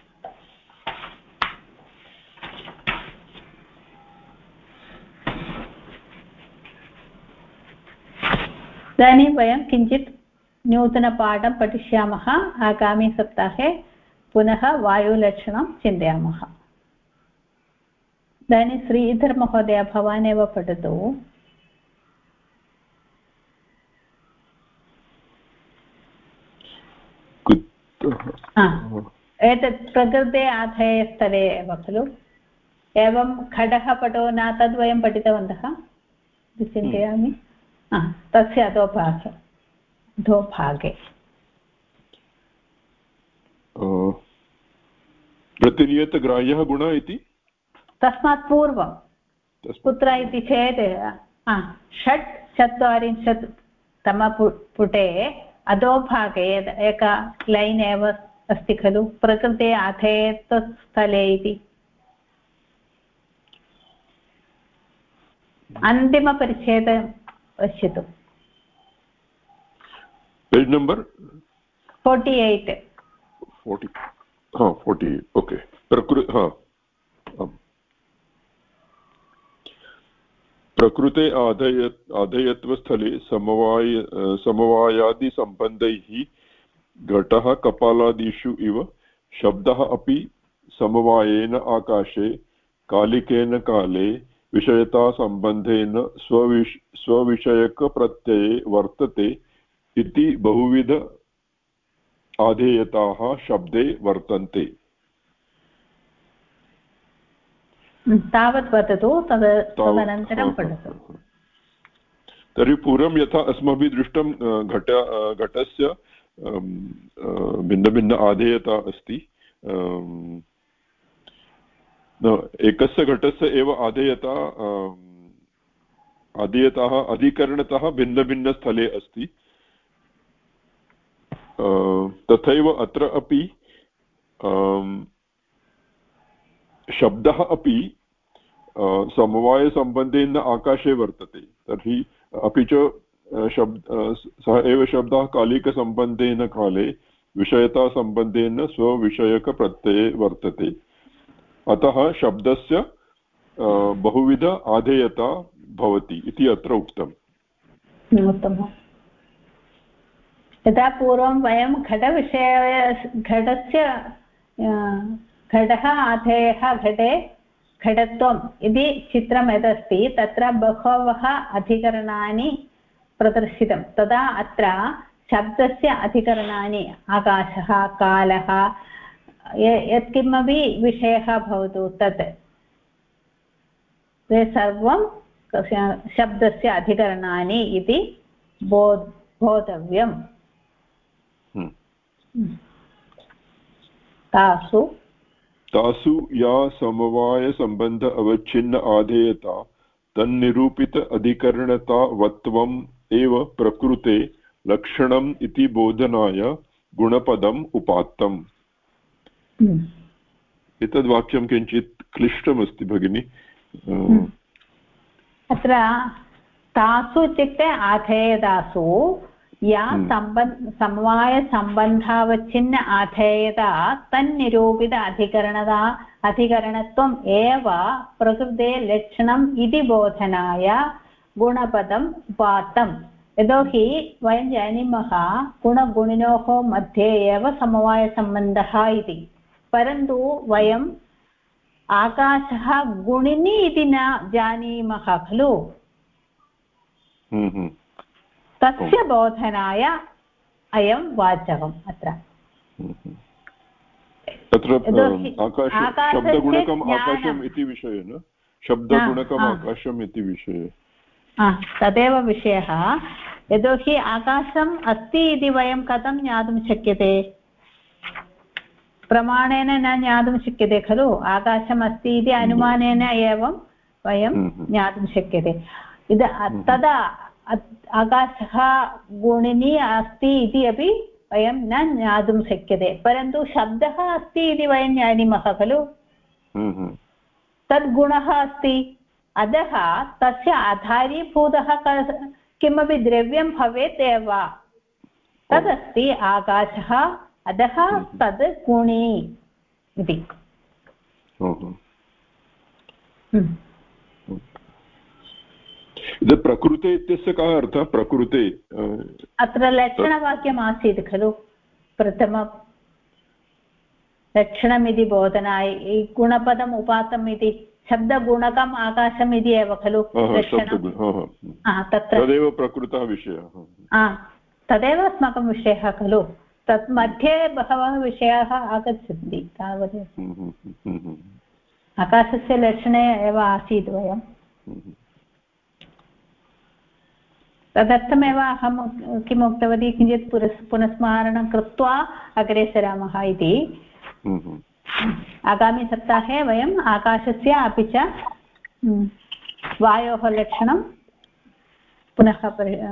इदानीं वयं किञ्चित् नूतनपाठं पठिष्यामः। आगामिसप्ताहे पुनः वायुलक्षणं चिन्तयामः। इदानीं श्रीधरमहोदय, भवान् एव पठतु। एतत् प्रकृते आधेयस्थले एव खलु? एवं खडः पटो न, तद्वयं पठितवन्तः इति चिन्तयामि। तस्य अधोभागे प्रतिनियतग्राह्यः गुणः इति तस्मात् पूर्वं कुत्र इति चेत् 4 तमपुटे अधोभागे एका लैन् एव अस्ति खलु, प्रकृते आधेयस्थले इति। अन्तिमपरिच्छेदं पश्यतु। Page number 48। 48 ओके। प्रकृते आधेयत्वस्थले समवायादिसम्बन्धैः घटः कपालादिषु इव शब्दः अपि समवायेन आकाशे कालिकेन काले विषयतासम्बन्धेन स्वविषयकप्रत्यये वर्तते इति बहुविध आधेयताः शब्दे वर्तन्ते। तावत् वदतु, तदनन्तरं पठतु। तर्हि पूर्वं यथा अस्माभिः दृष्टं घटस्य भिन्नभिन्न आधेयता अस्ति। एकस्य घटस्य एव आधेयताः अधिकरणतः भिन्नभिन्नस्थले अस्ति। तथैव अत्र अपि शब्दः अपि समवायसम्बन्धेन आकाशे वर्तते। तर्हि अपि च सः एव शब्दः कालिकसम्बन्धेन काले विषयतासम्बन्धेन स्वविषयकप्रत्यये वर्तते। अतः शब्दस्य बहुविध आधेयता भवति इति अत्र उक्तम्। उत्तमम्। यथा पूर्वं वयं घटः आधेयः घटे घटत्वम् इति चित्रं यदस्ति तत्र बहवः अधिकरणानि प्रदर्शितं, तदा अत्र शब्दस्य अधिकरणानि आकाशः कालः यत्किमपि विषयः भवतु तत् ते सर्वं शब्दस्य अधिकरणानि इति बोधव्यम्। तासु या समवायसम्बन्ध अवच्छिन्न आधेयता तन्निरूपित अधिकरणतावत्वम् एव प्रकृते लक्षणम् इति बोधनाय गुणपदम् उपात्तम्। एतद् वाक्यं किञ्चित् क्लिष्टमस्ति भगिनि। अत्र तासु इत्युक्ते आधेयतासु या समवायसम्बन्धावच्छिन्न आधेयता तन्निरूपित अधिकरणत्वम् एव प्रकृते लक्षणम् इति बोधनाय गुणपदम् उपात्तम्। यतोहि वयं जानीमः गुणगुणिनोः मध्ये एव समवायसम्बन्धः इति, परन्तु वयम् आकाशः गुणिनी इति न जानीमः खलु। तस्य बोधनाय अयं वाचकम् अत्र। तत्र शब्दगुणकम् आकाशम् इति विषये न, शब्दगुणकम् आकाशम् इति विषये तदेव विषयः। यतोहि आकाशम् अस्ति इति वयं कथं ज्ञातुं शक्यते? प्रमाणेन न ज्ञातुं शक्यते खलु। आकाशम् अस्ति इति अनुमानेन एव वयं ज्ञातुं शक्यते। तदा आकाशः गुणिनी अस्ति इति अपि वयं न ज्ञातुं शक्यते, परन्तु शब्दः अस्ति इति वयं जानीमः खलु। तद् गुणः अस्ति, अतः तस्य आधारीभूतः किमपि द्रव्यं भवेत् एव, तदस्ति आकाशः, अतः तद् गुणी इति। प्रकृते इत्यस्य कः अर्थः? प्रकृते अत्र लक्षणवाक्यम् आसीत् खलु, प्रथमं लक्षणमिति बोधनाय गुणपदम् उपात्तम् इति, शब्दगुणकम् आकाशम् इति एव खलु तदेव प्रकृतः विषयः। तदेव अस्माकं विषयः खलु। तत् मध्ये बहवः विषयाः आगच्छन्ति तावदेव। आकाशस्य लक्षणे एव आसीत् वयं। तदर्थमेव अहं किम् उक्तवती, किञ्चित् पुनस्मारणं कृत्वा अग्रे सरामः इति। आगामिसप्ताहे वयम् आकाशस्य अपि च वायोः लक्षणं पुनः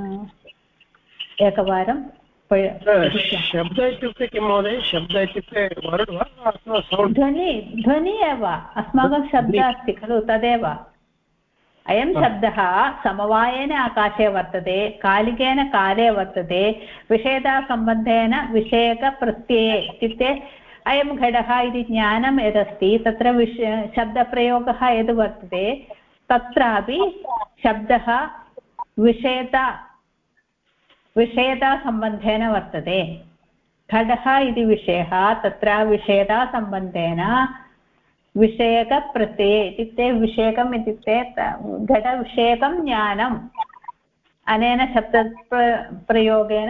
एकवारं शब्द इत्युक्ते किं महोदय? शब्द इत्युक्ते वर्ड वा अथवा सौण्ड्? ध्वनि एव अस्माकं शब्दः अस्ति खलु, तदेव अयं शब्दः समवायेन आकाशे वर्तते, कालिकेन काले वर्तते, विषयतासम्बन्धेन विषयकप्रत्यये इत्युक्ते अयं घटः इति ज्ञानं यदस्ति तत्र शब्दप्रयोगः यद् वर्तते तत्रापि शब्दः विषयतासम्बन्धेन वर्तते। घटः इति विषयः तत्र विषयतासम्बन्धेन विषयकप्रत्यये इत्युक्ते विषयकम् इत्युक्ते घटविषयकं ज्ञानम् अनेन शब्दप्रयोगेन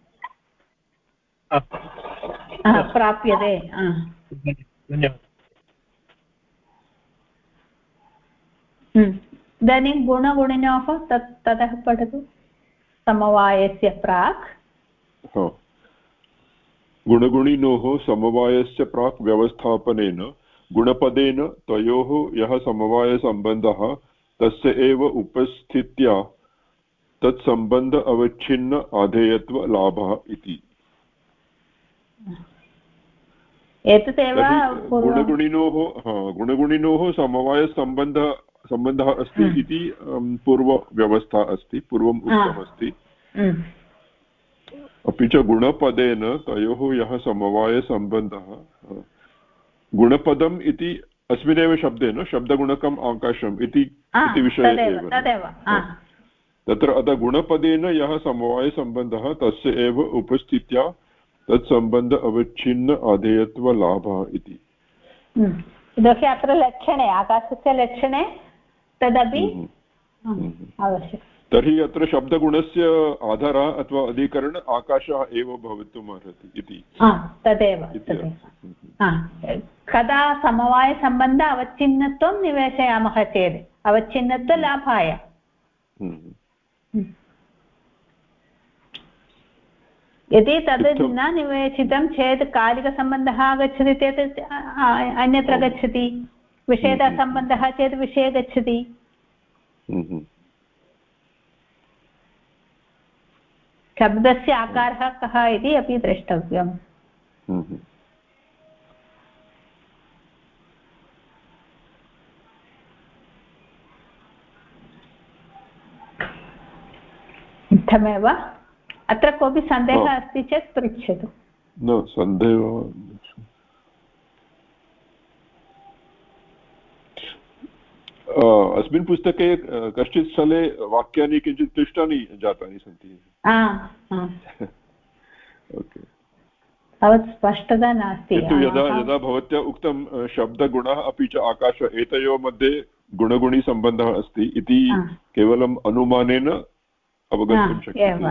प्राप्यते। इदानीं गुणगुणिनोः ततः पठतु समवायस्य प्राक्। गुणगुणिनोः समवायस्य प्राक् व्यवस्थापनेन गुणपदेन तयोः यः समवायसम्बन्धः तस्य एव उपस्थित्या तत्सम्बन्ध अवच्छिन्न आधेयत्वलाभः इति। एतदेव गुणगुणिनोः समवायसम्बन्धः अस्ति इति पूर्वव्यवस्था अस्ति, पूर्वम् उक्तमस्ति। अपि च गुणपदेन तयोः यः समवायसम्बन्धः गुणपदम् इति अस्मिन्नेव शब्देन शब्दगुणकम् आकाशम् इति विषये एव तत्र अतः गुणपदेन यः समवायसम्बन्धः तस्य एव उपस्थित्या तत्सम्बन्ध अवच्छिन्न अधेयत्वलाभः इति। इतोपि अत्र लक्षणे आकाशस्य लक्षणे तदपि आवश्यकम्। तर्हि अत्र शब्दगुणस्य आधारः अथवा अधिकरण आकाशः एव भवितुम् अर्हति इति। तदेव कदा समवायसम्बन्ध अवच्छिन्नत्वं निवेशयामः चेत् अवच्छिन्नत्वलाभाय। यदि तद् न निवेशितं चेत् कालिकसम्बन्धः आगच्छति चेत् अन्यत्र गच्छति, विषयतासम्बन्धः चेत् विषये गच्छति। शब्दस्य आकारः कः इति अपि द्रष्टव्यम्। इत्थमेव अत्र कोऽपि सन्देहः अस्ति चेत् पृच्छतु। न सन्देहः अस्मिन् पुस्तके कश्चित् स्थले वाक्यानि किञ्चित् क्लिष्टानि जातानि सन्ति। तावत् स्पष्टता नास्ति। यदा भवत्या उक्तं शब्दगुणः अपि च आकाश एतयोः मध्ये गुणगुणिसम्बन्धः अस्ति इति केवलम् अनुमानेन अवगन्तुं शक्यते।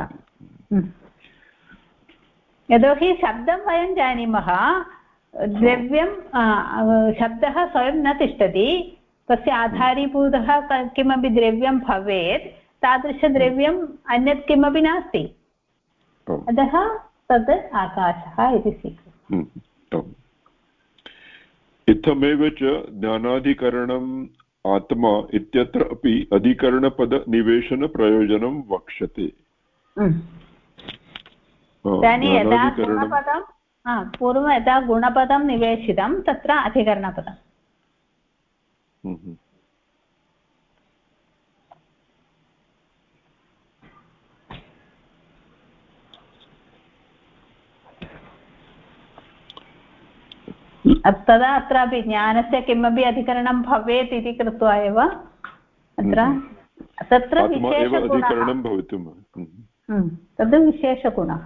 यतोहि शब्दं वयं जानीमः, द्रव्यं शब्दः स्वयं न तिष्ठति, तस्य आधारीभूतः किमपि द्रव्यं भवेत्, तादृशद्रव्यम् अन्यत् किमपि नास्ति, अतः तद् आकाशः इति स्वीकृतम्। इत्थमेव च ज्ञानाधिकरणम् आत्मा इत्यत्र अपि अधिकरणपदनिवेशनप्रयोजनं वक्ष्यते। इदानीं यदा गुणपदं पूर्वं यदा गुणपदं निवेशितं तत्र अधिकरणपदम्। तदा अत्रापि ज्ञानस्य किमपि अधिकरणं भवेत् इति कृत्वा एव अत्र तत्र विशेषगुणः तद् विशेषगुणः।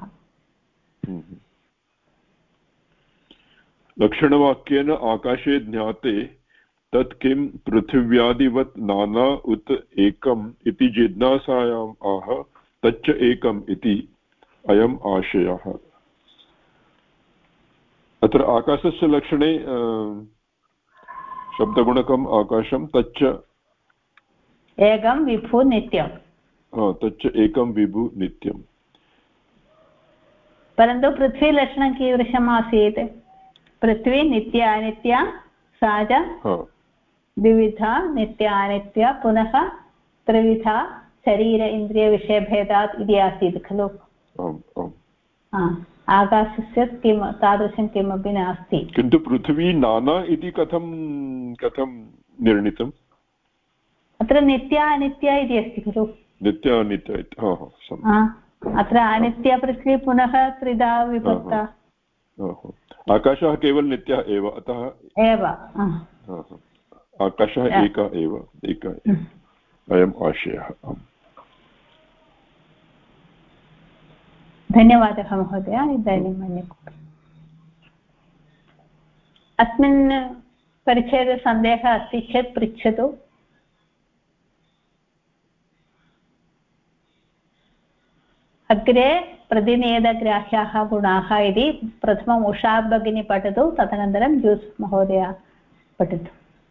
लक्षणवाक्येन आकाशे ज्ञाते तत् किं पृथिव्यादिवत् नाना उत एकम् इति जिज्ञासायाम् आह तच्च एकम् इति अयम् आशयः। अत्र आकाशस्य लक्षणे शब्दगुणकम् आकाशं तच्च एकं विभु नित्यं। तच्च एकं विभु नित्यं। परन्तु पृथ्वीलक्षणं कीदृशम् आसीत्? पृथ्वी नित्या अनित्या, सा च द्विविधा नित्या अनित्या, पुनः त्रिविधा शरीर इन्द्रियविषयभेदात् इति आसीत् खलु। आकाशस्य किं तादृशं किमपि नास्ति। किन्तु पृथ्वी नाना इति कथं निर्णीतम्? अत्र नित्या अनित्या इति अस्ति खलु। नित्या अनित्या अत्र अनित्या पृथ्वी पुनः त्रिधा विभक्ता। आकाशः केवल नित्यः एव, अतः एव आकाशः एक एव अयम् आशयः। धन्यवादः महोदय। इदानीम् अन्यः अस्मिन् परिच्छेदे सन्देहः अस्ति चेत् पृच्छतु। अग्रे प्रतिनियतग्राह्याः गुणाः इति प्रथमम् उषा भगिनी पठतु, तदनन्तरं जूस् महोदय पठतु।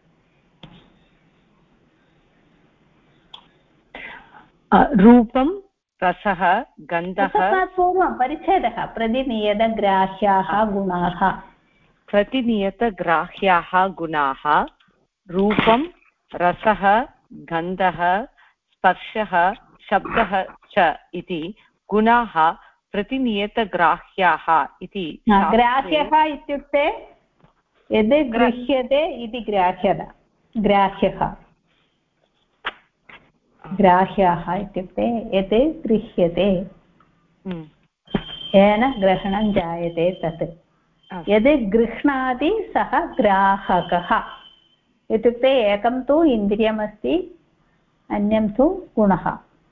रूपं रसः गन्धः पूर्वं परिच्छेदः प्रतिनियतग्राह्याः गुणाः। प्रतिनियतग्राह्याः गुणाः रूपं रसः गन्धः स्पर्शः शब्दः च इति गुणाः प्रतिनियतग्राह्याः इति। ग्राह्यः इत्युक्ते यद् गृह्यते इति ग्राह्यता, ग्राह्यः ग्राह्याः इत्युक्ते यत् गृह्यते, येन ग्रहणं जायते तत्। यद् गृह्णाति सः ग्राहकः इत्युक्ते एकं तु इन्द्रियमस्ति, अन्यं तु गुणः।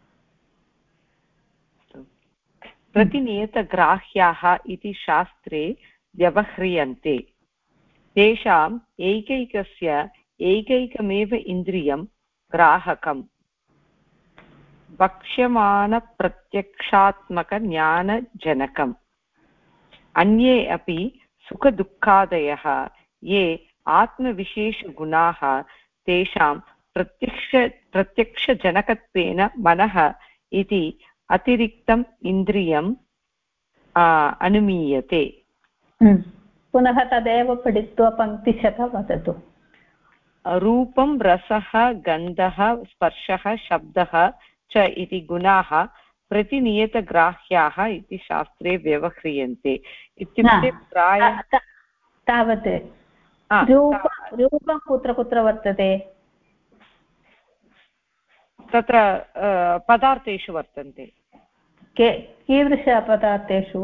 प्रतिनियतग्राह्याः इति शास्त्रे व्यवह्रियन्ते। तेषाम् एकैकस्य एकैकमेव इन्द्रियं ग्राहकम् वक्ष्यमाणप्रत्यक्षात्मकज्ञानजनकम्। अन्ये अपि सुखदुःखादयः ये आत्मविशेषगुणाः तेषां प्रत्यक्षजनकत्वेन मनः इति अतिरिक्तम् इन्द्रियम् अनुमीयते। पुनः तदेव पठित्वा पङ्क्तिशः वदतु। रूपं रसः गन्धः स्पर्शः शब्दः च इति गुणाः प्रतिनियतग्राह्याः इति शास्त्रे व्यवह्रियन्ते। इत्युक्ते प्रायः तावत् रूपं कुत्र कुत्र वर्तते? तत्र पदार्थेषु वर्तन्ते। कीदृशपदार्थेषु?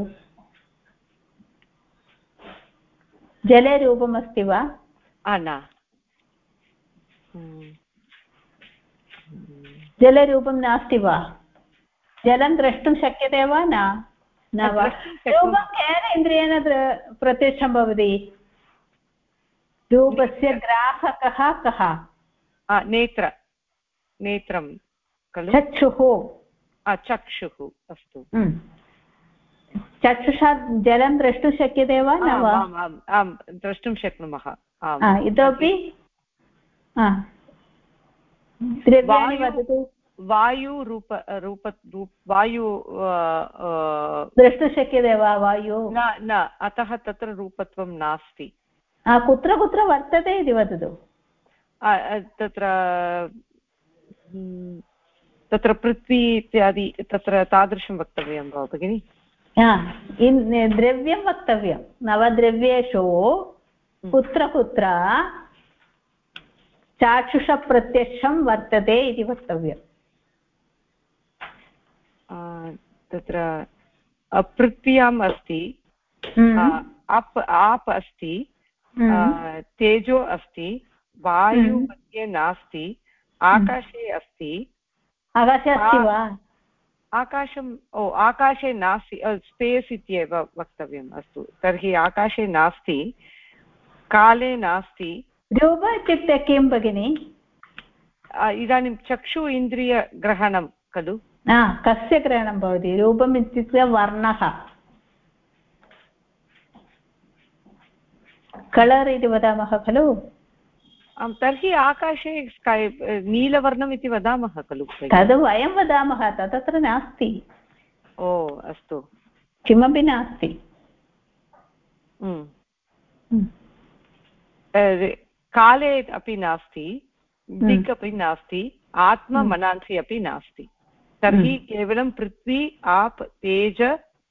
जले रूपमस्ति वा? न, जले रूपं नास्ति वा? जलं द्रष्टुं शक्यते वा? न वा? रूपं केन इन्द्रियेण प्रत्यक्षं भवति? रूपस्य ग्राहकः कः? नेत्रं खलु? चक्षुः। अस्तु। चक्षुषा जलं द्रष्टुं शक्यते वा? न वा? आं द्रष्टुं शक्नुमः। इतोपि द्रव्याणि वदतु। वायु वायु द्रष्टुं शक्यते वा? वायु न, अतः तत्र रूपत्वं नास्ति। कुत्र कुत्र वर्तते इति वदतु। तत्र पृथ्वी इत्यादि तत्र तादृशं वक्तव्यं वा भगिनि? द्रव्यं वक्तव्यं। नवद्रव्येषु कुत्र कुत्र चाक्षुषप्रत्यक्षं वर्तते इति वक्तव्यम्। तत्र पृथ्व्याम् अस्ति, आप अस्ति, तेजो अस्ति, वायु मध्ये नास्ति, आकाशे अस्ति। आकाशे अस्ति वा? आकाशे नास्ति, स्पेस् इत्येव वक्तव्यम्। अस्तु, तर्हि आकाशे नास्ति, काले नास्ति। रूप इत्युक्ते किं भगिनि? इदानीं चक्षु इन्द्रियग्रहणं खलु? कस्य ग्रहणं भवति? रूपम् इत्युक्ते वर्णः, कलर् इति वदामः खलु? तर्हि आकाशे नीलवर्णम् इति वदामः खलु? तद् वयं वदामः, तत्र नास्ति। अस्तु, किमपि नास्ति। काले अपि नास्ति, दिक् अपि नास्ति, आत्ममनांसि अपि नास्ति। तर्हि केवलं पृथ्वी आप तेज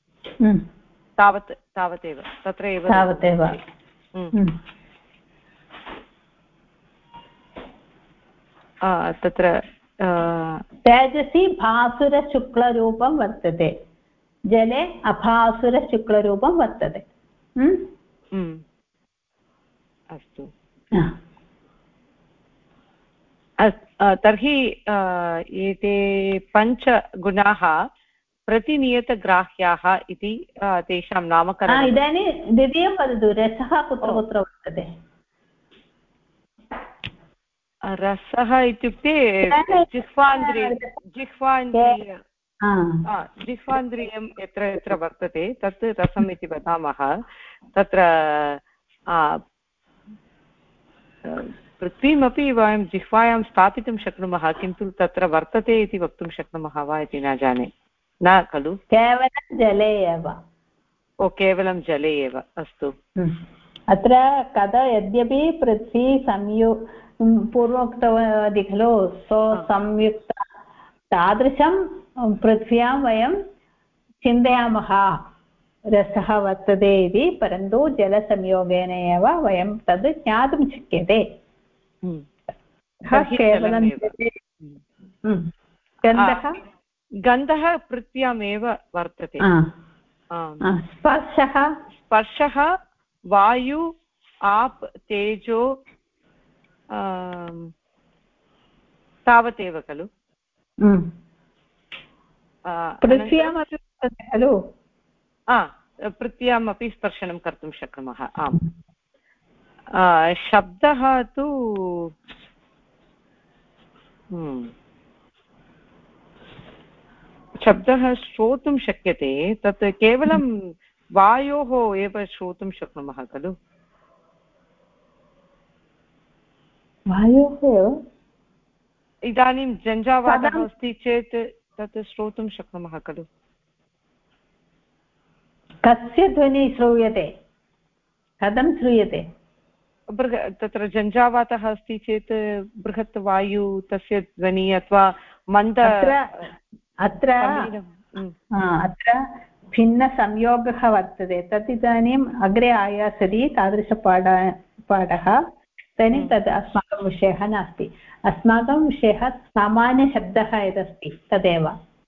तावदेव, तत्र एव तावदेव। तत्र तेजसि भासुरशुक्लरूपं वर्तते, जले अभासुरशुक्लरूपं वर्तते। अस्तु, तर्हि एते पञ्चगुणाः प्रतिनियतग्राह्याः इति तेषां नामकरणम्। इदानीं द्वितीयं वदतु, रसः कुत्र कुत्र वर्तते? रसः इत्युक्ते जिह्वान्द्रियं यत्र यत्र वर्तते तत् रसम् इति वदामः। तत्र पृथ्वीमपि वयं जिह्वायां स्थापितुं शक्नुमः, किन्तु तत्र वर्तते इति वक्तुं शक्नुमः वा इति न जाने, न खलु? केवलं जले एव। केवलं जले एव, अस्तु। अत्र कदा यद्यपि पृथ्वी पूर्वोक्तवती खलु, संयुक्त तादृशं पृथ्व्यां वयं चिन्तयामः रसः वर्तते इति, परन्तु जलसंयोगेन एव वयं तद् ज्ञातुं शक्यते। केवलं गन्धः पृथ्व्यामेव वर्तते। स्पर्शः वायु आप तेजो तावदेव खलु? पृथ्व्यामपि खलु? पृथ्व्यामपि स्पर्शनं कर्तुं शक्नुमः। आम्। शब्दः तु शब्दः श्रोतुं शक्यते, तत् केवलं वायोः एव श्रोतुं शक्नुमः खलु? वायोः इदानीं झञ्झावातः अस्ति चेत् तत् श्रोतुं शक्नुमः खलु? कस्य ध्वनिः श्रूयते? कथं श्रूयते? तत्र झञ्झावातः अस्ति चेत् बृहत् वायु तस्य ध्वनिः अथवा मन्द अत्र भिन्नसंयोगः वर्तते, तत् इदानीम् अग्रे आयास्यति तादृशपाठः। इदानीं तद् अस्माकं विषयः नास्ति। अस्माकं विषयः सामान्यशब्दः यदस्ति तदेव।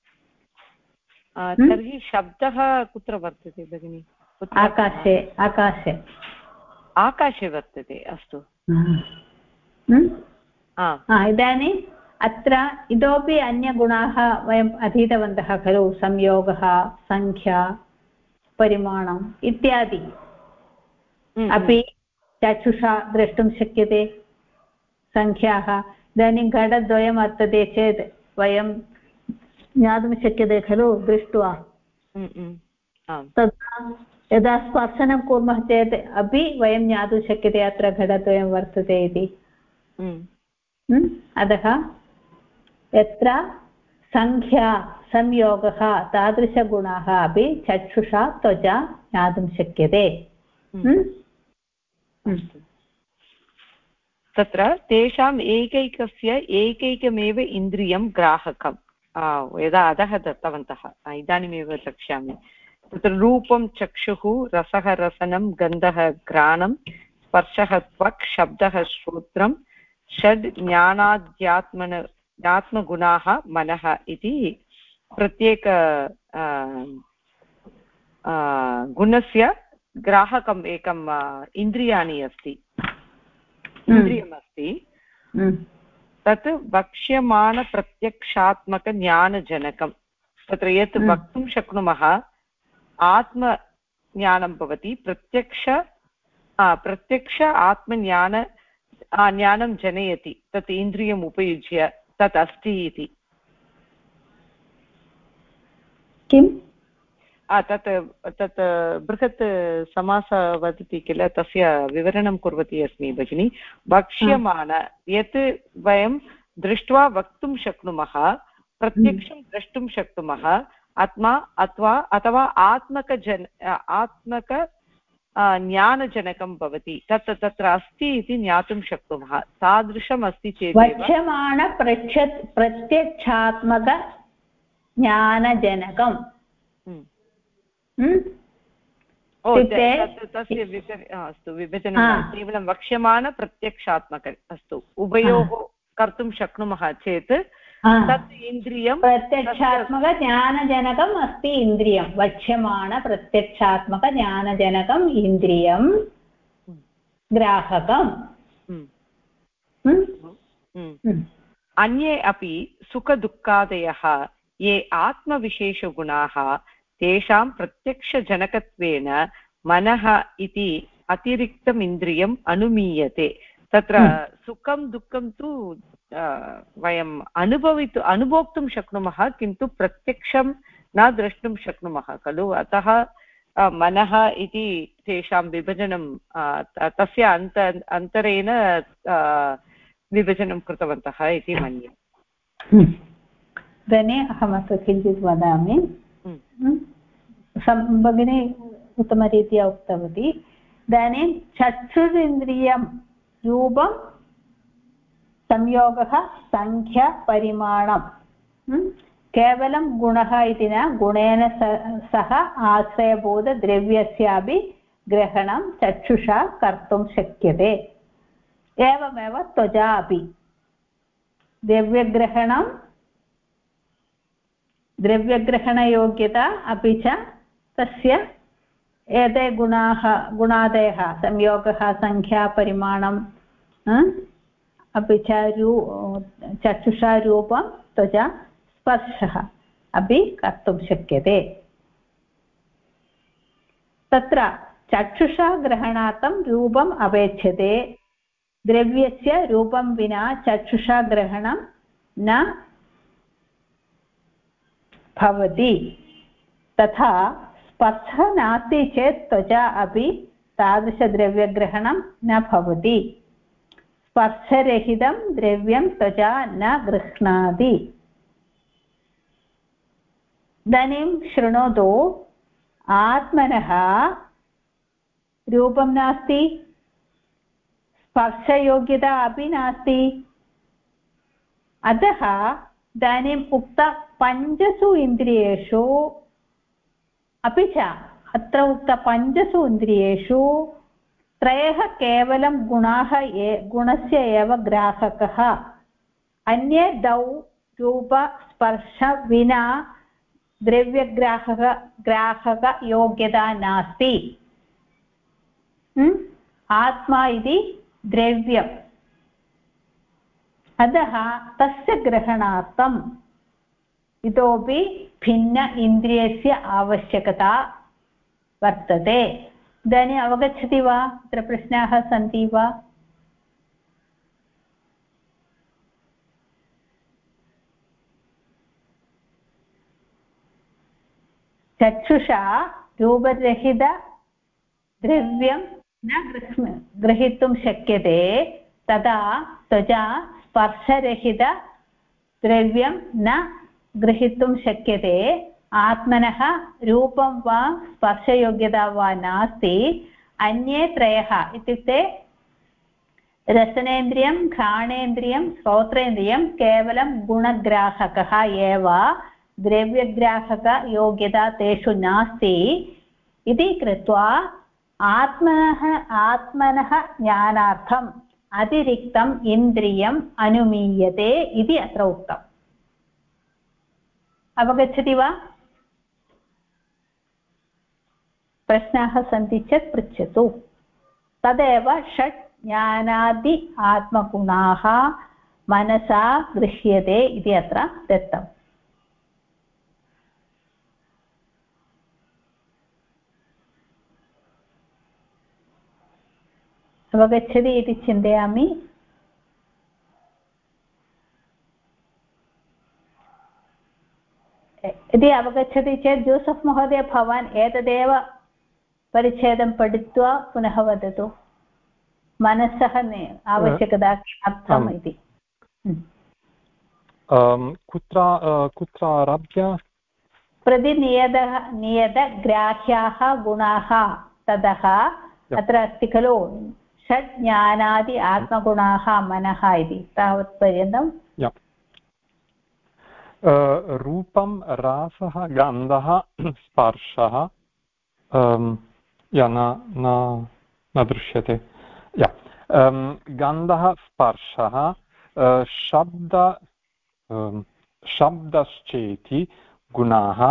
तर्हि शब्दः कुत्र वर्तते भगिनि? आकाशे। आकाशे आकाशे वर्तते। अस्तु। इदानीम् अत्र इतोपि अन्यगुणाः वयम् अधीतवन्तः खलु, संयोगः, संख्या, परिमाणम् इत्यादि अपि चक्षुषा द्रष्टुं शक्यते। संख्याः इदानीं घटद्वयं वर्तते चेत् वयं ज्ञातुं शक्यते खलु दृष्ट्वा। तथा यदा स्पर्शनं कुर्मः चेत् अपि वयं ज्ञातुं शक्यते अत्र घटद्वयं वर्तते इति। अतः यत्र संख्या संयोगः तादृशगुणाः अपि चक्षुषा त्वचा ज्ञातुं शक्यते। तत्र तेषाम् एकैकस्य एकैकमेव इन्द्रियं ग्राहकं यदा अधः दत्तवन्तः, इदानीमेव द्रक्ष्यामि। तत्र रूपं चक्षुः, रसः रसनं, गन्धः घ्राणं, स्पर्शः त्वक्, शब्दः श्रोत्रं, षड् ज्ञानाध्यात्मगुणाः मनः इति प्रत्येक गुणस्य ग्राहकम् एकम् इन्द्रियाणि अस्ति, इन्द्रियमस्ति। तत् वक्ष्यमाणप्रत्यक्षात्मकज्ञानजनकं। तत्र यत् वक्तुं शक्नुमः आत्मज्ञानं भवति, प्रत्यक्ष ज्ञानं जनयति, तत् इन्द्रियम् उपयुज्य तत् अस्ति इति। किम्? तत् बृहत् समासः वदति किल, तस्य विवरणं कुर्वती अस्मि भगिनि। वक्ष्यमाण यत् वयं दृष्ट्वा वक्तुं शक्नुमः, प्रत्यक्षं द्रष्टुं शक्नुमः, अथवा आत्मक ज्ञानजनकं भवति, तत् तत्र अस्ति इति ज्ञातुं शक्नुमः। तादृशम् अस्ति चेत् वक्ष्यमाण प्रत्यक्षात्मक ज्ञानजनकम्। तस्य अस्तु विभजनं केवलं वक्ष्यमाण प्रत्यक्षात्मक। अस्तु, उभयोः कर्तुं शक्नुमः चेत् तत् इन्द्रियं प्रत्यक्षात्मकज्ञानजनकम् अस्ति। इन्द्रियं वक्ष्यमाण प्रत्यक्षात्मकज्ञानजनकम् इन्द्रियं ग्राहकम्। अन्ये अपि सुखदुःखादयः ये आत्मविशेषगुणाः तेषां प्रत्यक्षजनकत्वेन मनः इति अतिरिक्तम् इन्द्रियम् अनुमीयते। तत्र सुखं दुःखं तु वयम् अनुभोक्तुं शक्नुमः, किन्तु प्रत्यक्षं न द्रष्टुं शक्नुमः खलु। अतः मनः इति तेषां विभजनं तस्य अन्तरेण विभजनं कृतवन्तः इति मन्ये। इदानीम् अहमत्र किञ्चित् वदामि। भगिनी उत्तमरीत्या उक्तवती। इदानीं चक्षुरिन्द्रियं रूपं संयोगः संख्या परिमाणं केवलं गुणः इति न, गुणेन सह आश्रयभूतद्रव्यस्यापि ग्रहणं चक्षुषा कर्तुं शक्यते। एवमेव त्वचा अपि द्रव्यग्रहणयोग्यता अपि च तस्य एते गुणादयः संयोगः संख्या परिमाणं अपि च चक्षुषा रूपं त्वचा स्पर्शः अपि कर्तुं शक्यते। तत्र चक्षुषा ग्रहणार्थं रूपम् अपेक्षते। द्रव्यस्य रूपं विना चक्षुषा ग्रहणं न भवति। तथा स्पर्शः नास्ति चेत् त्वचा अपि तादृशद्रव्यग्रहणं न भवति। स्पर्शरहितं द्रव्यं त्वचा न गृह्णाति। इदानीं शृणोतु, आत्मनः रूपं नास्ति, स्पर्शयोग्यता अपि नास्ति। अतः इदानीम् उक्त पञ्चसु इन्द्रियेषु अपि च अत्र उक्त पञ्चसु इन्द्रियेषु त्रयः केवलं गुणस्य एव ग्राहकः। अन्ये द्वौ रूप स्पर्श विना द्रव्यग्राहकयोग्यता नास्ति। आत्मा इति द्रव्यम्। अतः तस्य ग्रहणार्थम् इतोपि भिन्न इन्द्रियस्य आवश्यकता वर्तते। इदानीम् अवगच्छति वा? अत्र प्रश्नाः सन्ति वा? चक्षुषा रूपरहितद्रव्यं न ग्रहीतुं शक्यते, तदा त्वचा स्पर्शरहितद्रव्यं न ग्रहीतुं शक्यते। आत्मनः रूपं वा स्पर्शयोग्यता वा नास्ति। अन्ये त्रयः इत्युक्ते रसनेन्द्रियं, घ्राणेन्द्रियं, श्रोत्रेन्द्रियं केवलं गुणग्राहकः एव, द्रव्यग्राहकयोग्यता तेषु नास्ति इति कृत्वा आत्मनः ज्ञानार्थम् अतिरिक्तम् इन्द्रियम् अनुमीयते इति अत्र उक्तम्। अवगच्छति वा? प्रश्नाः सन्ति चेत् पृच्छतु। तदेव षट् ज्ञानादि आत्मगुणाः मनसा गृह्यते इति अत्र दत्तम्। अवगच्छति इति चिन्तयामि। यदि अवगच्छति चेत् जोसफ् महोदय, भवान् एतदेव परिच्छेदं पठित्वा पुनः वदतु। मनसः आवश्यकता किमर्थम् इति। कुत्र आरभ्य? नियतग्राह्याः गुणाः, ततः अत्र अस्ति खलु षट् ज्ञानादि आत्मगुणाः मनः इति, तावत्पर्यन्तं। रूपं, रसः, गन्धः, स्पर्शः न दृश्यते। गन्धः, स्पर्शः, शब्दश्चेति गुणाः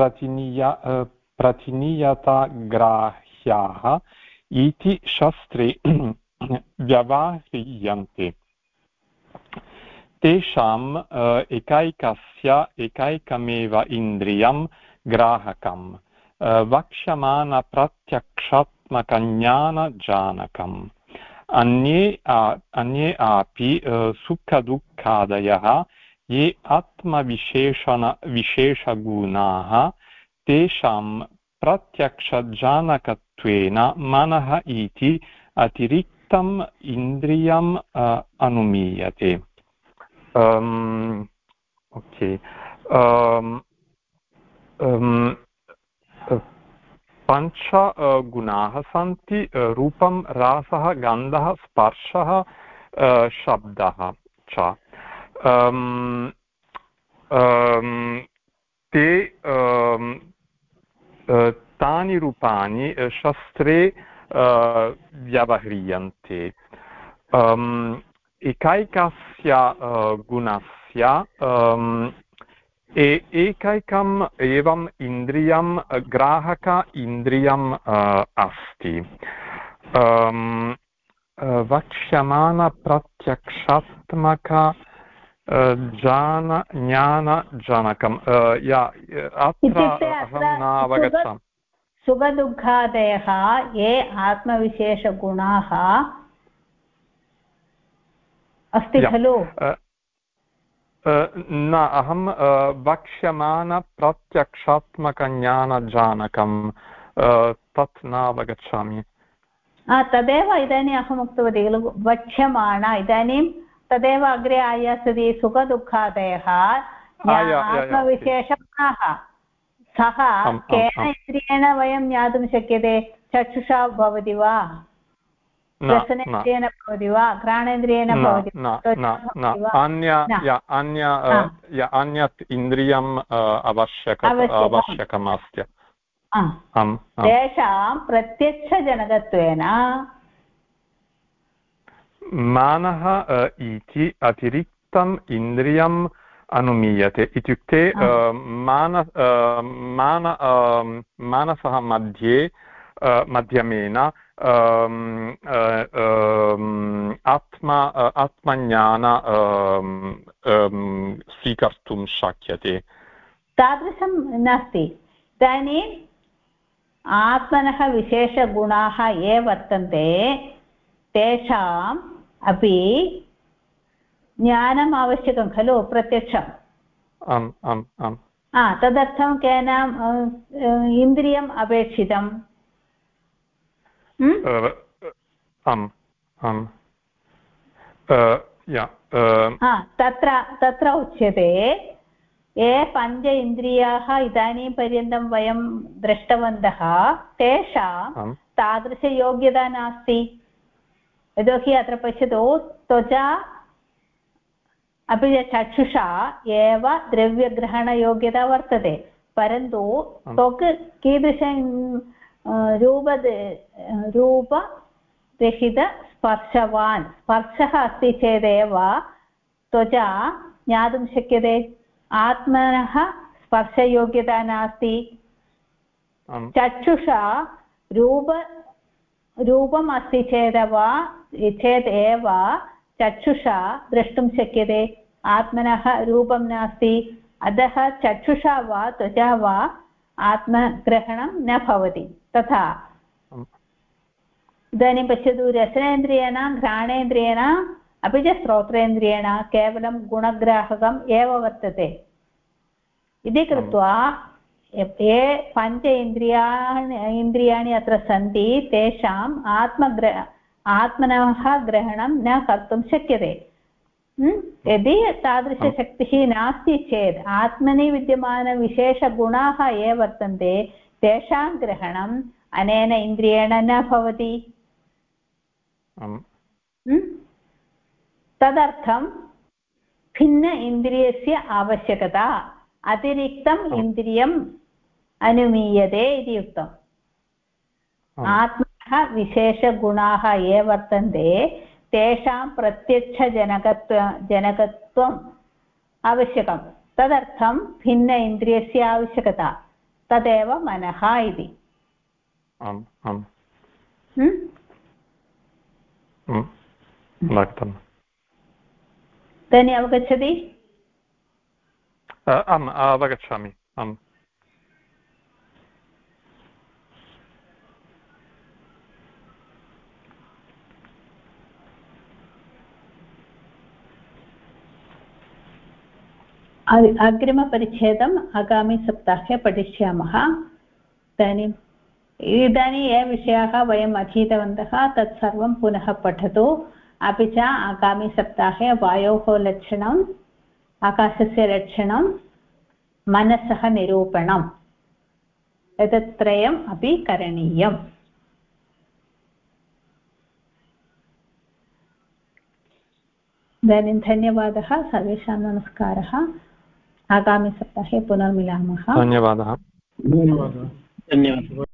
प्रतिनियतग्राह्याः इति शास्त्रे व्यवह्रियन्ते। तेषाम् एकैकस्य एकैकमेव इन्द्रियं ग्राहकं वक्ष्यमाणप्रत्यक्षात्मकज्ञानजानकम् अन्ये अपि सुखदुःखादयः ये आत्मविशेषगुणाः तेषां प्रत्यक्षजानकत्वेन मनः इति अतिरिक्तम् इन्द्रियम् अनुमीयते. ओके, पञ्च गुणाः सन्ति: रूपं, रसः, गन्धः, स्पर्शः, शब्दः च. ते तानि रूपाणि शास्त्रे व्यवह्रियन्ते. एकैकस्य गुणस्य एकैकम् एवम् इन्द्रियं ग्राहक इन्द्रियम् अस्ति. वक्ष्यमाणप्रत्यक्षात्मक ज्ञानजनकम् अत्र अहं न अवगच्छामि. सुखदुःखादयः ये आत्मविशेषगुणाः अस्ति खलु? न, अहं वक्ष्यमाणप्रत्यक्षात्मकज्ञानजानकं तत् न अवगच्छामि. तदेव इदानीम् अहम् उक्तवती खलु, वक्ष्यमाण. इदानीं तदेव अग्रे आयास्यति. सुखदुःखादयः आत्मविशेषगुणाः. सः केन इन्द्रियेण वयं ज्ञातुं शक्यते? चक्षुषा भवति वा, रसनेन्द्रियेण भवति वा, घ्राणेन्द्रियेण भवति वा? अन्यत् इन्द्रियम् आवश्यकमस्ति. तेषां प्रत्यक्षजनकत्वेन मनः इति अतिरिक्तम् इन्द्रियम् अनुमीयते. इत्युक्ते मानसः मध्यमेन आत्मज्ञान स्वीकर्तुं शक्यते. तादृशं नास्ति. इदानीम् आत्मनः विशेषगुणाः ये वर्तन्ते तेषाम् अपि ज्ञानम् आवश्यकं खलु, प्रत्यक्षम्. तदर्थं केन इन्द्रियम् अपेक्षितम्? तत्र उच्यते ये पञ्च इन्द्रियाः इदानीं पर्यन्तं वयं दृष्टवन्तः तेषां तादृशयोग्यता नास्ति. यतोहि अत्र पश्यतु, त्वचा अपि च चक्षुषा एव द्रव्यग्रहणयोग्यता वर्तते. परन्तु त्वक् कीदृश रूपरहितस्पर्शवान् स्पर्शः अस्ति चेदेव त्वचा ज्ञातुं शक्यते. आत्मनः स्पर्शयोग्यता नास्ति. चक्षुषा रूपम् अस्ति चेदेव चक्षुषा द्रष्टुं शक्यते. आत्मनः रूपं नास्ति, अतः चक्षुषा वा त्वचा वा आत्मग्रहणं न भवति. तथा इदानीं पश्यतु, रसनेन्द्रियेण, घ्राणेन्द्रियेण अपि च श्रोत्रेन्द्रियेण केवलं गुणग्राहकम् एव वर्तते. इति कृत्वा ये पञ्च इन्द्रियाणि अत्र सन्ति तेषाम् आत्मनः ग्रहणं न कर्तुं शक्यते. यदि तादृशशक्तिः नास्ति चेत् आत्मनि विद्यमानविशेषगुणाः ये वर्तन्ते तेषां ग्रहणम् अनेन इन्द्रियेण न भवति. तदर्थं भिन्न इन्द्रियस्य आवश्यकता, अतिरिक्तम् इन्द्रियम् अनुमीयते इति उक्तम्. आत्मनः विशेषगुणाः ये वर्तन्ते तेषां प्रत्यक्षजनकत्वम् आवश्यकं. तदर्थं भिन्न इन्द्रियस्य आवश्यकता, तदेव मनः इति. इदानीम् अवगच्छति? आम् अवगच्छामि। आम्। अग्रिमपरिच्छेदम् आगामिसप्ताहे पठिष्यामः। इदानीं ये विषयाः वयम् अधीतवन्तः तत्सर्वं पुनः पठतु। अपि च आगामिसप्ताहे वायोः लक्षणम्, आकाशस्य लक्षणं, मनसः निरूपणम्, एतत् त्रयम् अपि करणीयम्। इदानीं धन्यवादः, सर्वेषां नमस्कारः। आगामिसप्ताहे पुनर्मिलामः। धन्यवादः। धन्यवादः।